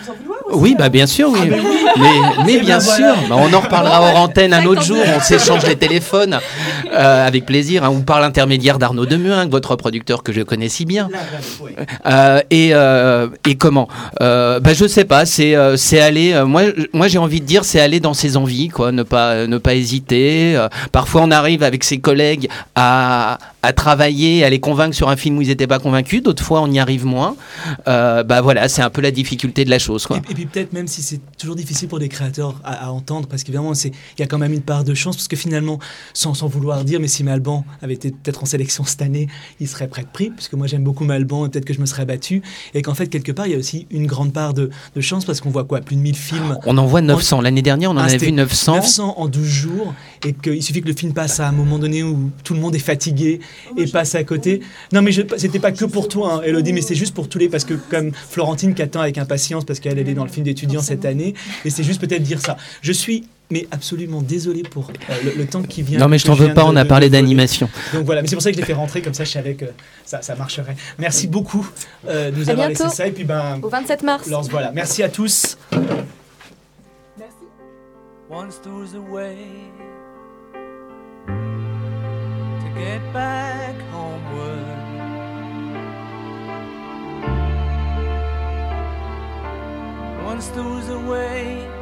S7: Oui, bah bien sûr, oui.
S1: Ah, bah oui.
S7: Mais, mais
S1: Eh ben
S7: bien
S1: voilà.
S7: sûr. Bah, on en reparlera hors antenne un autre jour. On s'échange les téléphones euh, avec plaisir, hein, ou par l'intermédiaire d'Arnaud Demuin, votre producteur que je connais si bien.
S1: Là, là, ouais.
S7: Euh, et, euh, et comment euh, bah, je sais pas, c'est euh, c'est aller euh, moi moi j'ai envie de dire c'est aller dans ses envies, quoi, ne pas ne pas hésiter. Euh, parfois on arrive avec ses collègues à à travailler, à les convaincre sur un film où ils n'étaient pas convaincus, d'autres fois on y arrive moins. Euh, bah voilà, c'est un peu la difficulté de la chose, quoi.
S1: Et, et puis peut-être même si c'est toujours difficile pour des créateurs à, à entendre, parce qu'évidemment c'est il y a quand même une part de chance, parce que finalement sans, sans vouloir dire, mais si Malban avait été peut-être en sélection cette année, il serait prêt de prix, parce que moi j'aime beaucoup Malban et peut-être que je me serais battu, et qu'en fait quelque part il y a aussi une grande part de, de chance, parce qu'on voit quoi, plus de mille films.
S7: On en voit neuf cents. L'année dernière, on en
S1: Ah,
S7: a
S1: c'était
S7: vu neuf cents.
S1: neuf cents en douze jours, et qu'il suffit que le film passe à un moment donné où tout le monde est fatigué et passe à côté. Non mais je, c'était pas que pour toi, hein, Elodie, mais c'est juste pour tous les, parce que comme Florentine qui attend avec impatience parce qu'elle elle est dans le film d'étudiant cette année, et c'est juste peut-être dire ça. Je suis mais absolument désolé pour euh, le, le temps qui vient.
S7: Non mais je
S1: que
S7: t'en veux
S1: viens
S7: pas,
S1: de-
S7: on a
S1: de-
S7: parlé
S1: de voler.
S7: d'animation.
S1: Donc voilà, mais c'est pour ça que je l'ai fait rentrer, comme ça je savais que ça, ça marcherait. Merci beaucoup euh, de nous
S4: À
S1: avoir
S4: bientôt.
S1: laissé ça, et puis ben,
S4: Au vingt-sept mars.
S1: Lance, voilà. Merci à tous.
S8: once there was a way to get back homeward. Once there was a way